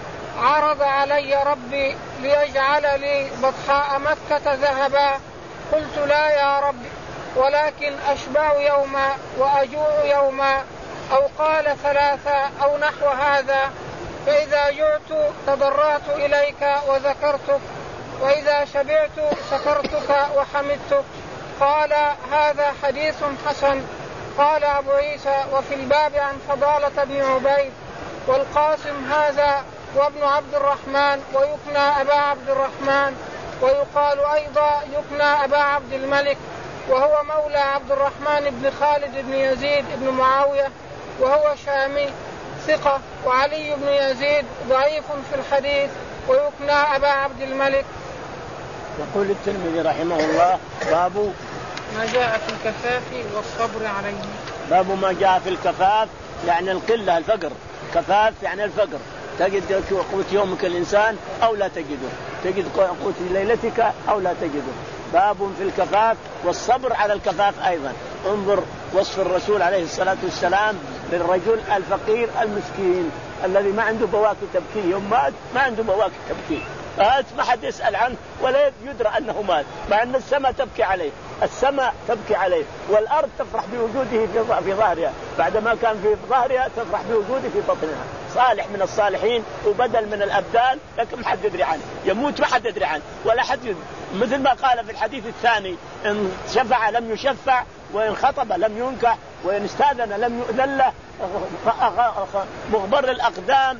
A: عرض علي ربي ليجعل لي بطحاء مكة ذهبا، قلت: لا يا رب، ولكن أشبع يوما وأجوع يوما، أو قال ثلاثة أو نحو هذا، فإذا جعت تضرعت إليك وذكرتك، وإذا شبعت سكرتك وحمدتك. قال: هذا حديث حسن. قال أبو عيسى: وفي الباب عن فضالة بن عبيد والقاسم هذا وابن عبد الرحمن، ويكنى أبا عبد الرحمن، ويقال أيضا يكنى أبا عبد الملك، وهو مولى عبد الرحمن بن خالد بن يزيد بن معاوية، وهو شامي ثقة. وعلي بن يزيد ضعيف في الحديث، ويكنى أبا عبد الملك.
B: يقول الترمذي رحمه الله: باب
A: ما جاء في الكفاف والصبر عليه.
B: باب ما جاء في الكفاف يعني القلة، الفقر. كفاف يعني الفقر، تجد قوت يومك الإنسان أو لا تجده، تجد قوت ليلتك أو لا تجده. باب في الكفاف والصبر على الكفاف أيضا. انظر وصف الرسول عليه الصلاة والسلام للرجل الفقير المسكين الذي ما عنده بواكي تبكي، يوم مات ما عنده بواكي تبكي، مات ما حد يسأل عنه ولا يدرى أنه مات، مع أن السماء تبكي عليه، السماء تبكي عليه، والأرض تفرح بوجوده في ظهرها، بعدما كان في ظهرها تفرح بوجوده في بطنها. صالح من الصالحين وبدل من الأبدال، لكن ما حد يدري عنه، يموت ما حد يدري عنه ولا حد يدري. مثل ما قال في الحديث الثاني: إن شفع لم يشفع، وإن خطب لم ينكح، وإن استاذن لم يؤذن له، مغبر الأقدام،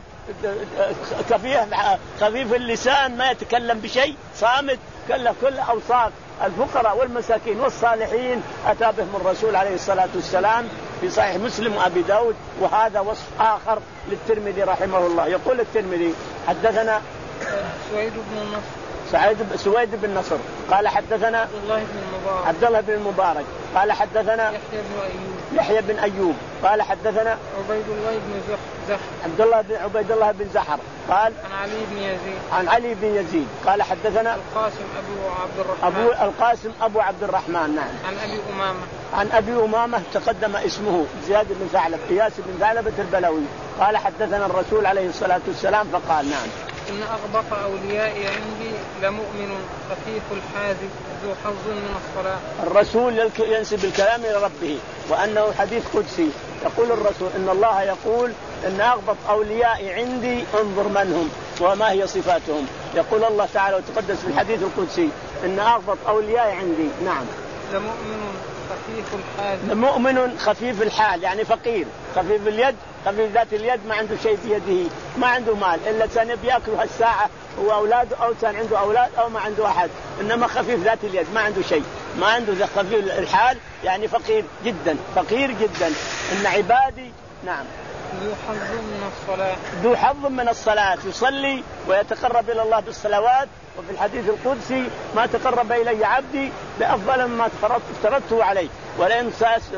B: خفيف اللسان، ما يتكلم بشيء، صامت. كل كل أوصاف الفقراء والمساكين والصالحين أتى بهم الرسول عليه الصلاة والسلام في صحيح مسلم وأبي داود. وهذا وصف آخر للترمذي رحمه الله. يقول الترمذي: حدثنا
A: سويد بن النصر
B: سعيد سويد بن نصر قال حدثنا
A: عبد الله بن المبارك
B: عبد الله بن المبارك قال حدثنا
A: يحيى بن أيوب
B: يحيى بن أيوب قال حدثنا
A: عبيد الله بن زحر
B: عبد الله بن عبيد الله بن زحر قال
A: عن علي بن يزيد
B: عن علي بن يزيد قال حدثنا
A: القاسم أبو عبد الرحمن
B: أبو القاسم أبو عبد الرحمن. نعم.
A: عن أبي أمامة
B: عن أبي أمامة تقدم اسمه زياد بن ثعلب إياس بن ثعلبة البلوي قال حدثنا الرسول عليه الصلاة والسلام فقال: نعم،
A: إن أغبط أوليائي عندي لمؤمن خفيف الحاذق ذو حظ من الصلاة.
B: الرسول ينسب الكلام إلى ربه وأنه حديث قدسي. يقول الرسول: إن الله يقول إن أغبط أوليائي عندي انظر من هم وما هي صفاتهم. يقول الله تعالى وتقدس في الحديث القدسي: إن أغبط أوليائي عندي. نعم.
A: لمؤمن خفيف الحال
B: مؤمن خفيف الحال يعني فقير، خفيف اليد، خفيف ذات اليد، ما عنده شيء بيده، ما عنده مال إلا كان بيأكل هالساعة هو أولاده أو كان عنده أولاد أو ما عنده أحد، إنما خفيف ذات اليد ما عنده شيء، ما عنده ذا خفيف الحال يعني فقير جدا، فقير جدا. إن عبادي نعم
A: ذو حظ من الصلاة
B: ذو حظ من الصلاة يصلي ويتقرب إلى الله بالصلوات. وفي الحديث القدسي: ما تقرب إلي عبدي بأفضل مما افترضته عليه ولئن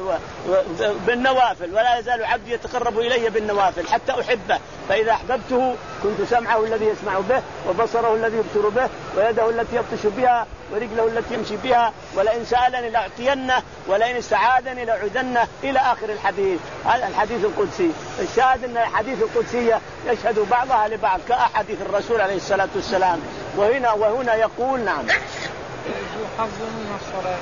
B: بالنوافل، ولا يزال عبدي يتقرب إلي بالنوافل حتى أحبه، فإذا أحببته كنت سمعه الذي يسمع به وبصره الذي يبصر به ويده التي يبطش بها ورجله التي يمشي بها، ولئن سألني لأعطينه ولئن استعاذني لأعيذنه إلى آخر الحديث. هذا الحديث القدسي. الشاهد أن الحديث القدسية يشهد بعضها لبعض كأحاديث الرسول عليه الصلاة والسلام. وهنا وهنا يقول نعم
A: ذو حظ من الصلاة،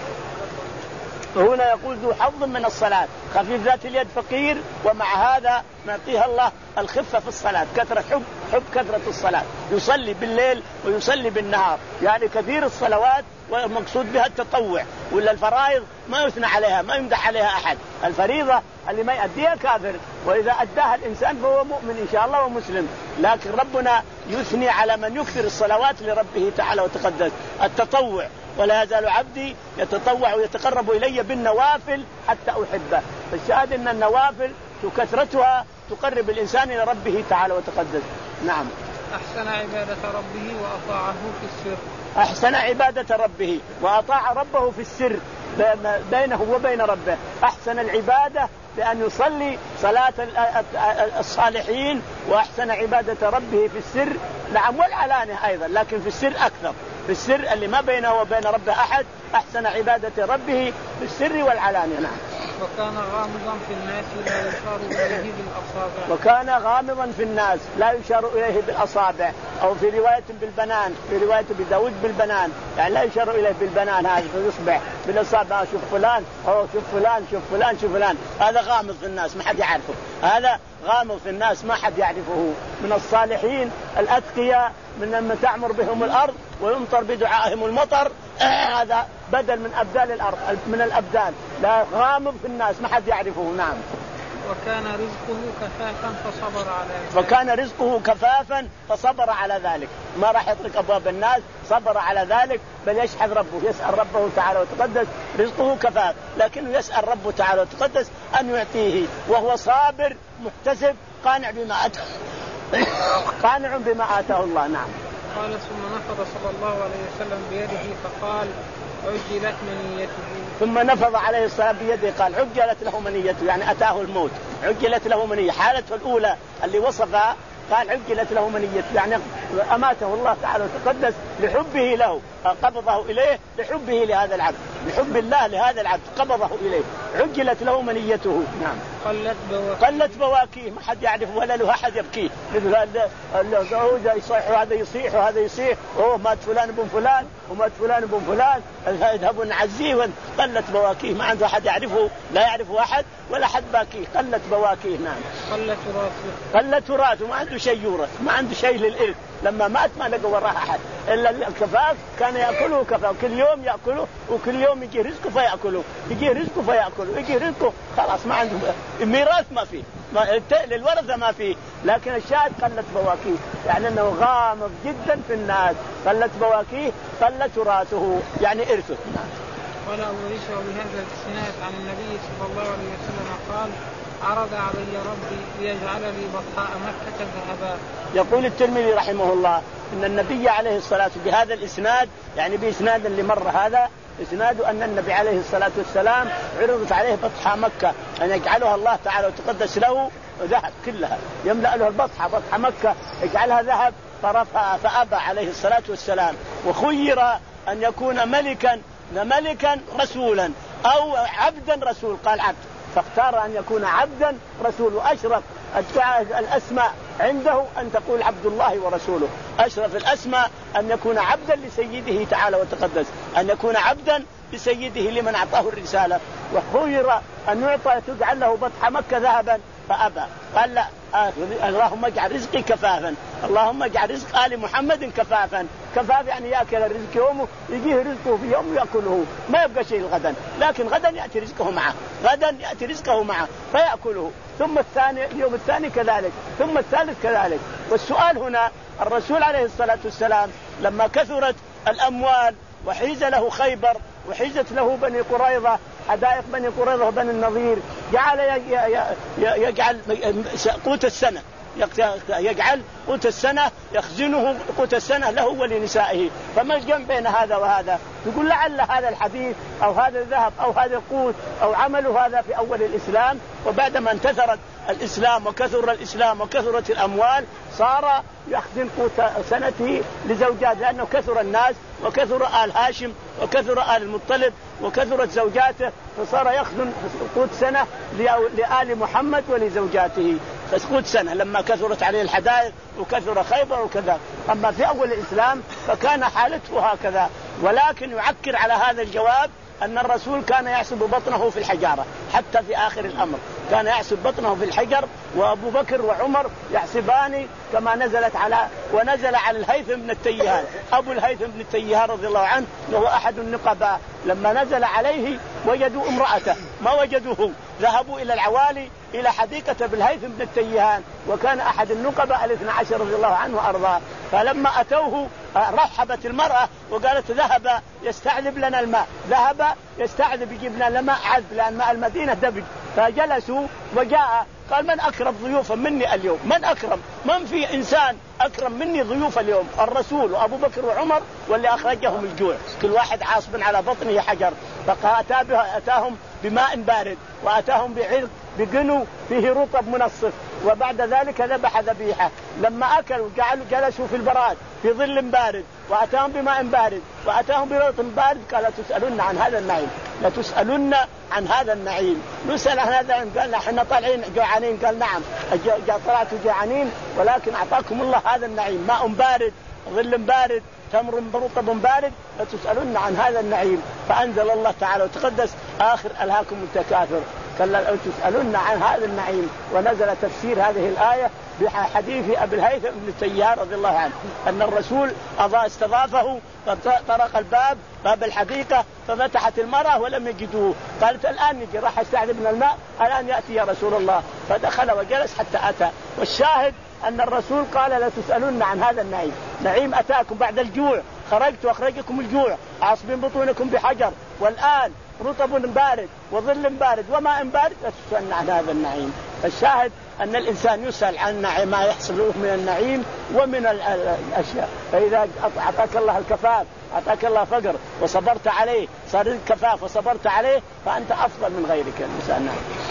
B: وهنا يقول ذو حظ من الصلاة، خفيف ذات اليد فقير، ومع هذا نعطيها الله الخفة في الصلاة، كثرة حب حب كثرة الصلاة، يصلي بالليل ويصلي بالنهار، يعني كثير الصلوات، والمقصود بها التطوع، ولا الفرائض ما يثنى عليها ما يمدح عليها أحد. الفريضة اللي ما يؤديها كافر، وإذا أداها الإنسان فهو مؤمن إن شاء الله ومسلم، لكن ربنا يثني على من يكثر الصلوات لربه تعالى وتقدس. التطوع: ولا يزال عبدي يتطوع ويتقرب إلي بالنوافل حتى أحبه. فالشاهد أن النوافل كثرتها تقرب الإنسان إلى ربه تعالى وتقدس. نعم.
A: أحسن عبادة ربه وأطاعه في السر
B: أحسن عبادة ربه وأطاع ربه في السر بينه وبين ربه. أحسن العبادة بأن يصلي صلاة الصالحين، وأحسن عبادة ربه في السر نعم والعلانية أيضا، لكن في السر أكثر، في السر اللي ما بينه وبين ربه أحد. أحسن عبادة ربه في السر والعلانية. نعم.
A: وكان غامضا في الناس لا يشار إليه بالأصابع
B: وكان غامضا في الناس لا يشار إليه بالأصابع، أو في رواية بالبنان، في رواية بداود بالبنان، يعني لا يشار إليه بالبنان هذا يصبح بالأصابع، شوف فلان أو شوف فلان شوف فلان شوف فلان، هذا غامض في الناس ما حد يعرفه، هذا غامض في الناس ما حد يعرفه. من الصالحين الأتقياء من لما تعمر بهم الأرض ويمطر بدعائهم المطر، هذا بدل من أبدال الأرض، من الأبدال، لا غامض في الناس ما حد يعرفه. نعم.
A: وكان رزقه كفافا فصبر على ذلك
B: وكان رزقه كفافا فصبر على ذلك، ما راح يطرق أبواب الناس، صبر على ذلك، بل يشحذ ربه، يسأل ربه تعالى وتقدس. رزقه كفاف، لكنه يسأل ربه تعالى وتقدس أن يعطيه، وهو صابر محتسب قانع بما آتاه قانع بما آتاه الله. نعم.
A: قال: ثم نفض صلى الله عليه وسلم بيده فقال: عجلت منيته.
B: ثم نفض عليه الصلاة بيده قال: عجلت له منيته، يعني أتاه الموت، عجلت له منية. حالته الأولى اللي وصفها قال عجلت له منيته، يعني أماته الله تعالى وتقدس لحبه له، قبضه إليه لحبه لهذا العبد، لحب الله لهذا العبد قبضه إليه، عجلت له منيته. نعم.
A: قلت بواكيه
B: قلت بواكيه، ما حد يعرف ولا له أحد يبكيه، مثل هذا يصيح وهذا يصيح وهذا يصيح، أوه مات فلان بن فلان ومات فلان بن فلان، يذهب نعزيه. قلت بواكيه، ما عنده أحد يعرفه، لا يعرفه أحد ولا حد باكيه، قلت بواكيه. نعم.
A: قلت تراثه،
B: قلت تراثه، ما عنده شيء يورث، ما عنده شيء للإرث، لما مات ما لقى وراه أحد إلا الكفاف، كان يأكله كفاف، كل يوم يأكله وكل يوم يجي رزقه فيأكله، يجي رزقه فيأكله، يجي رزقه، خلاص ما عنده ميراث، ما فيه للورثة ما فيه. لكن الشاهد قلت بواكيه، يعني أنه غامض جدا في الناس، قلت بواكيه قلت تراثه يعني إرثه.
A: قال أبو عيسى بهذا الإسناد عن النبي صلى الله عليه وسلم قال عرض علي ربي ليجعل لي بطحاء مكة ذهبا.
B: يقول الترمذي رحمه الله إن النبي عليه الصلاة والسلام بهذا الإسناد، يعني بإسناد اللي مر هذا إسناد أن النبي عليه الصلاة والسلام عرضت عليه بطحاء مكة أن يجعلها الله تعالى وتقدس له ذهب كلها، يملأ له البطحاء بطحاء مكة يجعلها ذهب، طرفها فأبى عليه الصلاة والسلام، وخير أن يكون ملكا ملكا رسولا أو عبدا رسول، قال عبد، فاختار أن يكون عبدا رسول. وأشرف الأسماء عنده أن تقول عبد الله ورسوله، أشرف الأسماء أن يكون عبدا لسيده تعالى وتقدس، أن يكون عبدا لسيده لمن أعطاه الرسالة. وخير أن يعطى تجعل له بطح مكة ذهبا فأبى، قال لا، اللهم اجعل رزقي كفافا، اللهم اجعل رزق آل محمد كفافا. كفاف يعني يأكل الرزق يومه، يجيه رزقه في يوم يأكله، ما يبقى شيء غدا، لكن غدا يأتي رزقه معه، غدا يأتي رزقه معه فيأكله، ثم الثاني اليوم الثاني كذلك، ثم الثالث كذلك. والسؤال هنا، الرسول عليه الصلاة والسلام لما كثرت الأموال وحيز له خيبر وحيزت له بني قريظة، حدائق بني قريظة وبني النضير، جعل يجعل قوت السنة، يجعل قوت السنة يخزنه قوت السنة له ولنسائه، فما الجمع بين هذا وهذا؟ يقول لعل هذا الحديث أو هذا الذهب أو هذا القوت أو عمله هذا في أول الإسلام، وبعدما انتثرت الإسلام وكثر الإسلام وكثرت الأموال صار يخزن قوت سنته لزوجات، لأنه كثر الناس وكثر آل هاشم وكثر آل المطلب وكثرت زوجاته، فصار يخزن قوت سنة لآل محمد ولزوجاته، قوت سنة لما كثرت عليه الحدائق وكثر خيبر وكذا. أما في أول الإسلام فكان حالته هكذا. ولكن يعكر على هذا الجواب أن الرسول كان يحسب بطنه في الحجارة، حتى في آخر الأمر كان يحسب بطنه في الحجر، وأبو بكر وعمر يحسبان كما نزلت على ونزل على الهيثم بن التيهان. أبو الهيثم بن التيهان رضي الله عنه وهو أحد النقباء، لما نزل عليه وجدوا امرأته ما وجدوه، ذهبوا إلى العوالي إلى حديقة بالهيثم بن التيهان، وكان أحد النقباء الاثنى عشر رضي الله عنه وأرضاه. فلما أتوه رحبت المرأة وقالت ذهب يستعذب لنا الماء، ذهب يستعذب يجيب لنا الماء عذب، لأن ماء المدينة دبج. فجلسوا وجاء قال من أكرم ضيوفا مني اليوم؟ من أكرم؟ من في إنسان أكرم مني ضيوف اليوم؟ الرسول وأبو بكر وعمر، واللي أخرجهم الجوع، كل واحد عاصب على بطنه حجر. فأتاهم بماء بارد وأتاهم بعرق بقنو فيه رطب منصف، وبعد ذلك ذبح ذبيحة. لما أكلوا جلسوا في البراد في ظل بارد، وأتاهم بماء بارد وأتاهم برطب بارد. قال لا تسألن عن هذا النعيم، لا تسألن عن هذا النعيم. نسأل عن هذا، قال احنا طالعين جوعانين، قال نعم طلعتوا جوعانين، ولكن أعطاكم الله هذا النعيم، ماء بارد ظل بارد تمر برطب بارد، لا تسألن عن هذا النعيم. فأنزل الله تعالى وتقدس آخر ألهاكم التكاثر، قال لا تسألن عن هذا النعيم. ونزل تفسير هذه الآية بحديث أبي الهيثم بن التيهان رضي الله عنه أن الرسول استضافه فطرق الباب باب الحديقة ففتحت المرأة ولم يجدوه، قالت الآن نجي، راح استعذب من الماء، الآن يأتي يا رسول الله. فدخل وجلس حتى أتى. والشاهد أن الرسول قال لا تسألن عن هذا النعيم، نعيم أتاكم بعد الجوع، خرجت وأخرجكم الجوع، عاصبين بطونكم بحجر، والآن رطب بارد وظل بارد وماء بارد، لا تسألن عن هذا النعيم. الشاهد أن الإنسان يسأل عن ما يحصل له من النعيم ومن الأشياء. فإذا أعطاك الله الكفاف، أعطاك الله فقر وصبرت عليه، صار كفاف وصبرت عليه، فأنت أفضل من غيرك الإنسان.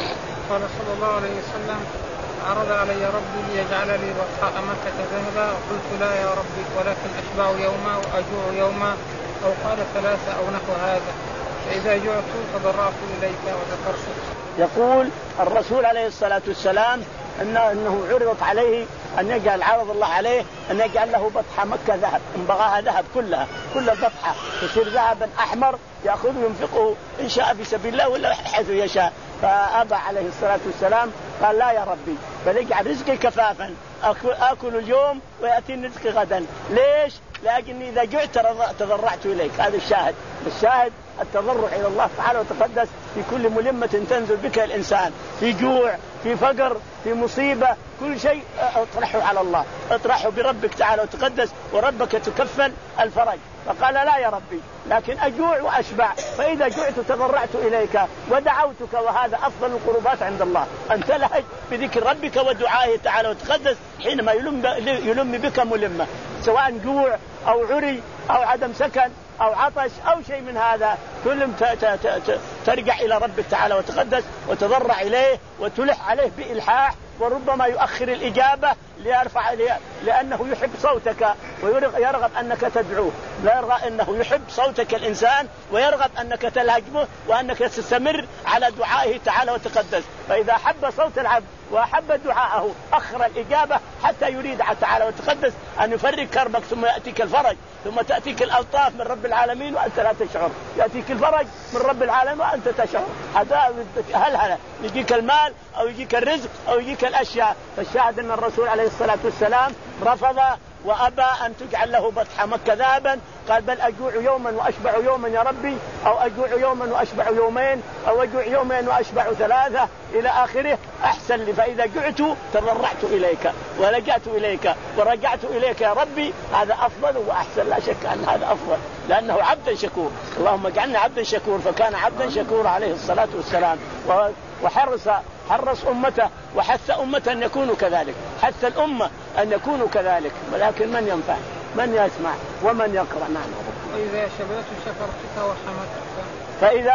A: قال صلى الله عليه وسلم عرض علي ربي ليجعل لي بطحاء مكة ذهبا وقلت لا يا ربي ولكن أشبع يوما وأجوع يوما أو قال ثلاثة أو نحو هذا فإذا جعت تضرعت إليك وذكرتك.
B: يقول الرسول عليه الصلاة والسلام إنه, إنه عرضت عليه أن يجعل عرض الله عليه أن يجعل له بطحة مكة ذهب انبغاها ذهب كلها كل البطحة تصير ذهبا أحمر يأخذه ينفقه إن شاء في سبيل الله ولا حيث يشاء. فأبى عليه الصلاة والسلام قال لا يا ربي بل اجعل رزقي كفافا آكل اليوم ويأتيني رزقي غدا. ليش؟ لأجني إذا جعت تضرعت إليك. هذا الشاهد. الشاهد التضرع إلى الله تعالى وتقدس في كل ملمة تنزل بك الإنسان في جوع في فقر في مصيبة كل شيء اطرحه على الله اطرحه بربك تعالى وتقدس وربك تكفل الفرج. فقال لا يا ربي لكن أجوع وأشبع فإذا جعت تضرعت إليك ودعوتك وهذا أفضل القربات عند الله أن تلهج بذكر ربك ودعائه تعالى وتقدس حينما يلم, يلم بك ملمة سواء جوع أو عري أو عدم سكن أو عطش أو شيء من هذا كلهم ترجع إلى ربك تعالى وتقدس وتضرع إليه وتلح عليه بإلحاح وربما يؤخر الإجابة ليرفع لأنه يحب صوتك ويرغب أنك تدعوه. لا يرغب أنه يحب صوتك الإنسان ويرغب أنك تلهجمه وأنك تستمر على دعائه تعالى وتقدس. فإذا حب صوت العبد وأحب دعاءه أخر الإجابة حتى يريد تعالى وتقدس أن يفرج كربك ثم يأتيك الفرج ثم تأتيك الألطاف من رب العالمين وأنت لا تشعر. يأتيك الفرج من رب العالمين وأنت تشعر. هذا هل هل يجيك المال أو يجيك الرزق أو يجيك الأشياء. فالشاهد أن الرسول عليه الصلاة والسلام رفض وأبى أن تجعل له بطحة مكة ذهبا. قال بل أجوع يوما وأشبع يوما يا ربي أو أجوع يوما وأشبع يومين أو أجوع يومين وأشبع ثلاثة إلى آخره أحسن لي. فإذا جعت تضرعت إليك ولجأت إليك ورجعت إليك يا ربي هذا أفضل وأحسن لا شك أن هذا أفضل لأنه عبد شكور. اللهم اجعلنا عبدا شكور. فكان عبدا شكور عليه الصلاة والسلام وحرص حرص أمته وحث أمة أن يكونوا كذلك. حث الأمة أن يكونوا كذلك ولكن من ينفع من يسمع ومن يقرأ. نعم.
A: وإذا شبعت شكرتك وحمدتك.
B: فإذا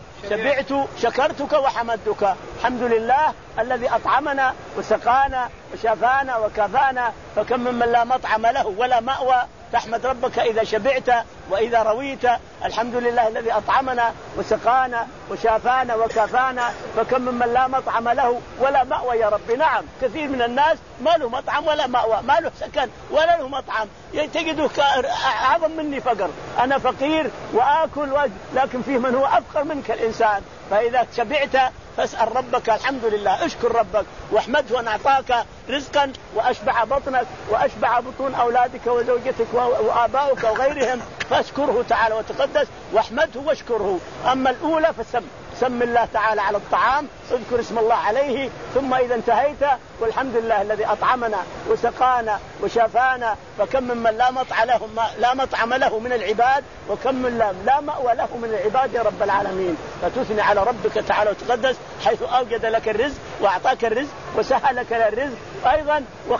B: شبعت شكرتك وحمدتك. الحمد لله الذي أطعمنا وسقانا وشفانا وكفانا. فكم ممن لا مطعم له ولا مأوى تحمد ربك إذا شبعت وإذا رويت. الحمد لله الذي أطعمنا وسقانا وشافانا وكفانا. فكم ممن لا مطعم له ولا مأوى يا رب. نعم كثير من الناس ما له مطعم ولا مأوى ما له سكن ولا له مطعم تجده أعظم مني فقر. أنا فقير وآكل لكن فيه من هو أفقر منك الإنسان. فإذا شبعت فاسأل ربك الحمد لله اشكر ربك واحمده أن أعطاك رزقا وأشبع بطنك وأشبع بطون أولادك وزوجتك وآبائك وغيرهم فاشكره تعالى وتقدس واحمده واشكره. أما الأولى فسم سم الله تعالى على الطعام اذكر اسم الله عليه ثم إذا انتهيت والحمد لله الذي أطعمنا وسقانا وشافانا. فكم ممن لا مطعم له لا مطعم له من العباد وكم من لا, لا مأوى له من العباد يا رب العالمين. فتثني على ربك تعالى وتقدس حيث أوجد لك الرزق وأعطاك الرزق وسهل لك الرزق أيضا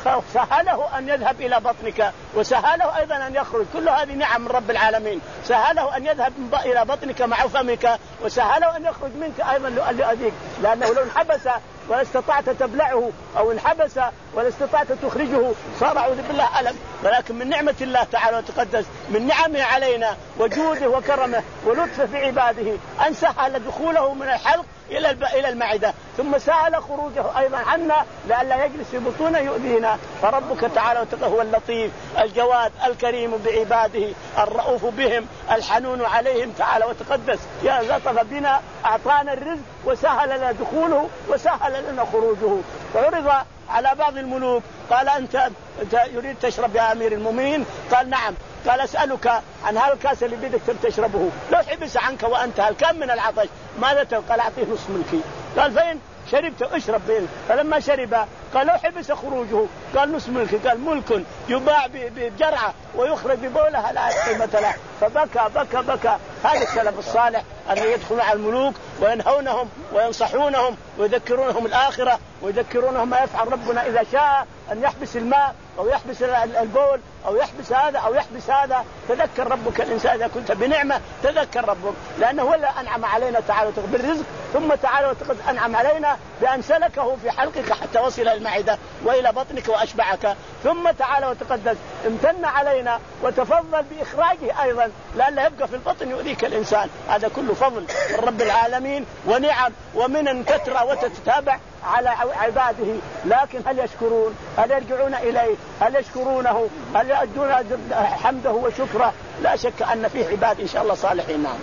B: وسهله أن يذهب إلى بطنك وسهله أيضا أن يخرج. كل هذه نعم من رب العالمين. سهله أن يذهب إلى بطنك مع فمك وسهله أن يخرج منك أيضا لأذيك لأنه لو انحبس ولا استطعت تبلعه أو انحبس ولا استطعت تخرجه صار أعوذ بالله ألم. ولكن من نعمة الله تعالى وتقدس من نعمه علينا وجوده وكرمه ولطفه في عباده أن سهل دخوله من الحلق إلى إلى المعدة ثم سهل خروجه أيضا عنا لئلا يجلس في بطونه يؤذينا. فربك تعالى وتقدس هو اللطيف الجواد الكريم بعباده الرؤوف بهم الحنون عليهم تعالى وتقدس. يا لطف بنا أعطانا الرزق وسهل لنا دخوله وسهل لنا خروجه. فعرض على بعض الملوك قال أنت يريد تشرب يا أمير المؤمنين؟ قال نعم. قال أسألك عن هذا الكاس اللي بدك تشربه لو حبس عنك وأنت هل كم من العطش ماذا تقول؟ قال أعطيه نصف ملكي. قال فين شربت اشرب بين. فلما شرب قال لو حبس خروجه قال نصف ملكي. قال ملك يباع بجرعة ويخرج ببولها لا قيمة له. فبكى بكى بكى. هذا السلف الصالح أن يدخلون على الملوك وينهونهم وينصحونهم ويذكرونهم الآخرة ويذكرونهم ما يفعل ربنا إذا شاء أن يحبس الماء أو يحبس البول أو يحبس هذا أو يحبس هذا، تذكر ربك الإنسان إذا كنت بنعمة تذكر ربك، لأنه هو اللي أنعم علينا تعالى بالرزق، ثم تعالى وتقد أنعم علينا بأن سلكه في حلقك حتى وصل المعدة وإلى بطنك وأشبعك، ثم تعالى وتقدس امتن علينا وتفضل بإخراجه أيضا لأنه يبقى في البطن يؤذيك الإنسان. هذا كله فضل من رب العالمين ونعم ومن كثرة وتتتابع على عباده، لكن هل يشكرون؟ هل يرجعون إليه؟ هل يشكرونه؟ هل يؤدون حمده وشكره؟ لا شك أن فيه عباد إن شاء الله صالحين. نعم.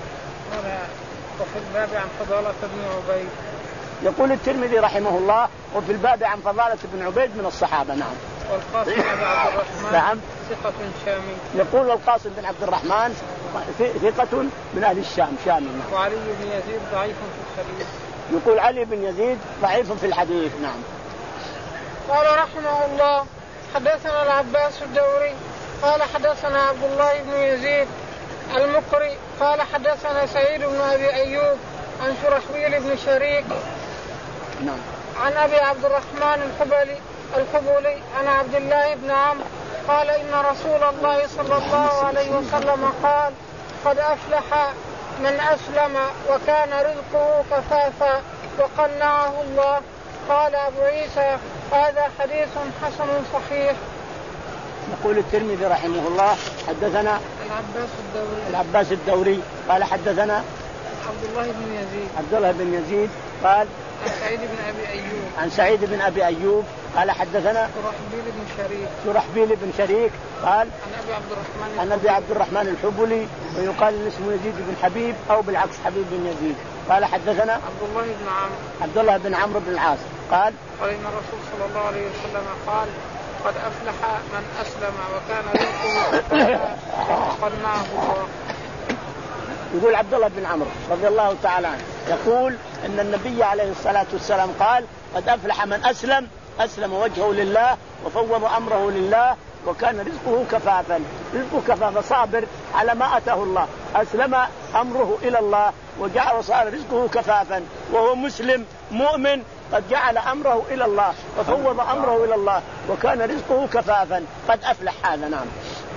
A: وفي الباب عن فضالة بن عبيد.
B: يقول الترمذي رحمه الله وفي الباب عن فضالة بن عبيد من الصحابة. نعم.
A: والقاسم بن عبد الرحمن
B: نعم.
A: ثقة شامي.
B: يقول القاسم بن عبد الرحمن ثقة من أهل الشام شامي. نعم.
A: وعلي بن يزيد ضعيف في الحديث.
B: يقول علي بن يزيد ضعيف في الحديث. نعم.
A: قال رحمه الله حدثنا العباس الدوري قال حدثنا عبد الله بن يزيد المقري قال حدثنا سعيد بن أبي أيوب عن شرحبيل بن شريك
B: نعم.
A: عن أبي عبد الرحمن الحبلي الحبولي عن عبد الله بن عمرو قال إن رسول الله صلى الله عليه وسلم قال قد أفلح من أسلم وكان رزقه كفافا وقنعه الله. قال أبو عيسى هذا حديث حسن صحيح.
B: يقول الترمذي رحمه الله حدثنا
A: العباس الدوري
B: العباس الدوري قال حدثنا
A: عبد الله بن يزيد
B: عبد الله بن يزيد قال
A: عن سعيد بن أبي أيوب
B: عن سعيد بن أبي أيوب قال حدثنا
A: شرحبيل بن شريك
B: شرحبيل بن شريك قال
A: عن أبي عبد الرحمن
B: عن أبي عبد الرحمن الحبلي ويقال اسمه يزيد بن حبيب أو بالعكس حبيب بن يزيد قال حدثنا
A: عبد الله بن عمرو
B: عبد الله بن عمرو بن العاص قال
A: قال إن الرسول صلى الله عليه وسلم قال قد أفلح من أسلم وكان رزقه وقنعه الله.
B: يقول عبد الله بن عمرو رضي الله تعالى عنه يقول ان النبي عليه الصلاه والسلام قال قد افلح من اسلم اسلم وجهه لله وفوض امره لله وكان رزقه كفافا. رزقه كفافا صابر على ما اتاه الله، اسلم امره الى الله وجعل وصار رزقه كفافا، وهو مسلم مؤمن قد جعل امره الى الله وفوض امره الى الله وكان رزقه كفافا قد افلح هذا. نعم.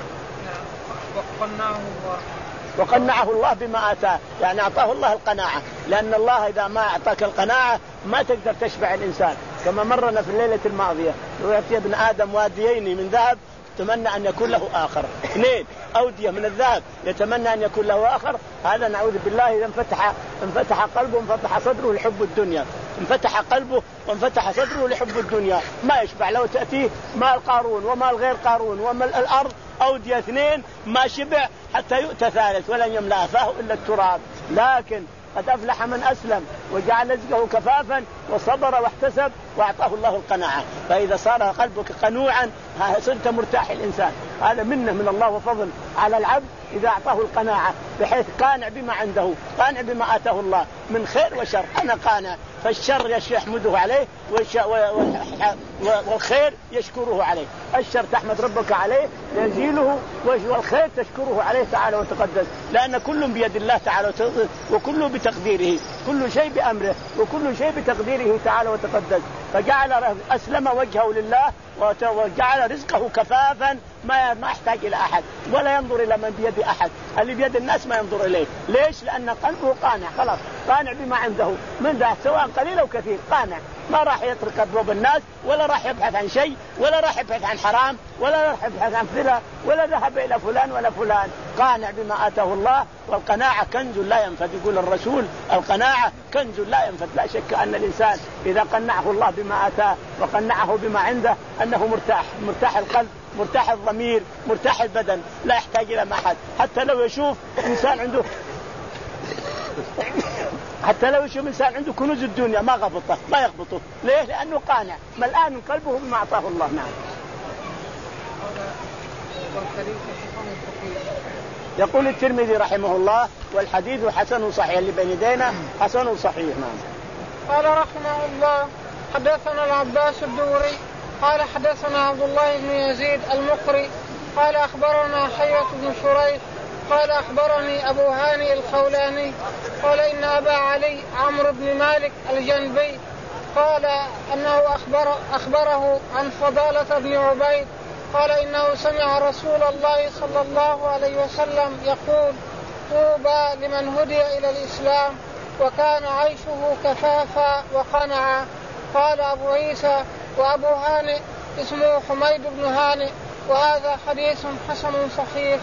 A: وقنعه الله
B: وقنعه الله بما آتاه، يعني أعطاه الله القناعة، لأن الله إذا ما أعطاك القناعة ما تقدر تشبع الإنسان. كما مرنا في الليلة الماضية يأتي ابن آدم واديين من ذهب يتمنى أن يكون له آخر، اثنين أودية من الذهب يتمنى أن يكون له آخر. هذا نعوذ بالله إذا انفتح انفتح قلبه انفتح صدره لحب الدنيا، انفتح قلبه وانفتح صدره لحب الدنيا ما يشبع. لو تأتيه مال قارون ومال غير قارون ومال الأرض أودية اثنين ما شبع حتى يؤتى ثالث ولن يملأ فاه إلا التراب. لكن قد أفلح من أسلم وجعل رزقه كفافا وصبر واحتسب وأعطاه الله القناعة. فإذا صار قلبك قنوعا صرت مرتاح الإنسان. هذا منه من الله وفضل على العبد إذا أعطاه القناعة بحيث قانع بما عنده، قانع بما آتاه الله من خير وشر. أنا قانع فالشر يحمده عليه والخير يشكره عليه. الشر تحمد ربك عليه يزيله والخير تشكره عليه تعالى وتقدس، لأن كل بيد الله تعالى وتقدس وكله بتقديره، كل شيء بأمره وكل شيء بتقديره تعالى وتقدس. فجعل أسلم وجهه لله وجعل رزقه كفافا ما ما يحتاج إلى أحد ولا ينظر إلى من بيد أحد. اللي بيد الناس ما ينظر إليه. ليش؟ لأن قلبه قانع، خلاص قانع بما عنده من ذا سواء قليل أو كثير، قانع ما راح يترك أبواب الناس ولا راح يبحث عن شيء ولا راح يبحث عن حرام ولا راح يبحث عن فلا ولا ذهب إلى فلان ولا فلان. قانع بما آتاه الله، والقناعة كنز لا ينفد. يقول الرسول القناعة كنز لا ينفد. لا شك أن الإنسان إذا قنعه الله بما آتاه وقنعه بما عنده أنه مرتاح، مرتاح القلب مرتاح الضمير مرتاح البدن، لا يحتاج إلى أحد. حتى لو يشوف إنسان عنده حتى لو يشوف إنسان عنده كنوز الدنيا ما غبطه ما يغبطه. ليه؟ لأنه قانع ملآن من قلبه بما أعطاه الله. نعم. يقول الترمذي رحمه الله والحديث حسن صحيح، اللي بين يدينا حسن صحيح. نعم.
A: قال رحمه الله حدثنا العباس الدوري قال حدثنا عبد الله بن يزيد المقري قال أخبرنا حيوة بن شريح قال أخبرني أبو هاني الخولاني قال إن أبا علي عمرو بن مالك الجنبي قال أنه أخبر أخبره عن فضالة بن عبيد قال إنه سمع رسول الله صلى الله عليه وسلم يقول طوبى لمن هدي إلى الإسلام وكان عيشه كفافا وقنعا. قال أبو عيسى وأبو هانئ اسمه حميد بن هانئ وهذا حديث حسن صحيح.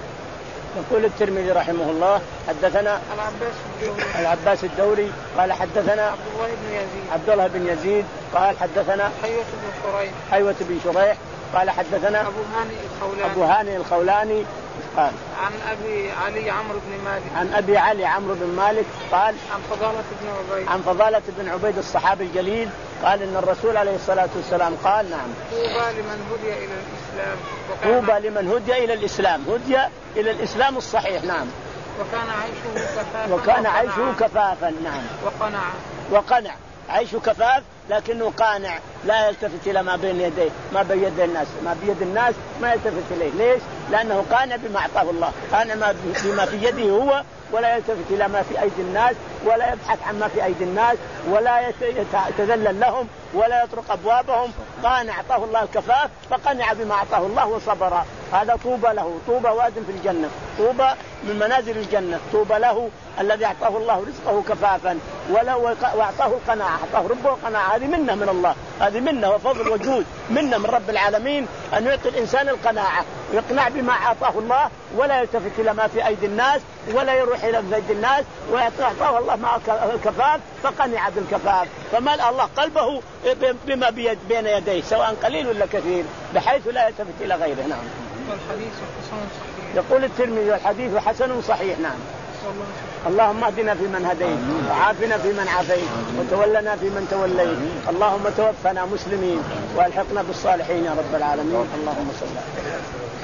B: يقول الترمذي رحمه الله حدثنا
A: العباس الدوري,
B: العباس الدوري قال حدثنا
A: عبد الله بن يزيد
B: عبد الله بن يزيد قال حدثنا
A: حيوة بن شريح
B: حيوة بن شريح قال حدثنا
A: أبو هانئ الخولاني
B: أبو هانئ الخولاني قال
A: عن أبي علي عمرو بن مالك
B: عن أبي علي عمرو بن مالك قال
A: عن فضالة بن عبيد
B: عن فضالة بن عبيد الصحابي الجليل قال إن الرسول عليه الصلاة والسلام قال نعم
A: طوبى لمن هدي إلى الإسلام
B: طوبى لمن هدي إلى الإسلام هدي إلى الإسلام الصحيح نعم
A: وكان عيشه كفافا
B: وكان عيشه كفافا نعم
A: وقنع
B: وقنع عيشه كفاف لكنه قانع لا يلتفت إلى ما بين يديه ما بين يد الناس ما بيد الناس ما يلتفت إليه. ليش؟ لأنه قانع بما أعطاه الله قانع بما في يده هو ولا يلتفت إلى ما في أيدي الناس ولا يبحث عن ما في أيدي الناس ولا يتذلل لهم ولا يطرق أبوابهم. قانع أعطاه الله الكفاف فقنع بما أعطاه الله وصبر. هذا طوبى له طوبى واد في الجنة طوبى من منازل الجنة طوبى له الذي أعطاه الله رزقه كفافا ولو وأعطاه القناعة أعطاه ربه القناعة. هذه منة من الله هذه منة وفضل وجود منة من رب العالمين أن يعطي الإنسان القناعة ويقنع بما أعطاه الله ولا يلتفت إلى ما في أيدي الناس ولا يروح إلى أيدي الناس ويعطاه الله مع الكفاف فقنع بالكفاف فملأ الله قلبه بما بيد بين يديه سواء قليل ولا كثير بحيث لا يلتفت إلى غيره. نعم.
A: والحديث حسن صحيح.
B: يقول الترمذي الحديث حسن صحيح. نعم. اللهم اهدنا فيمن هديت وعافنا فيمن عافيت وتولنا فيمن توليت اللهم توفنا مسلمين والحقنا بالصالحين يا رب العالمين. اللهم صل على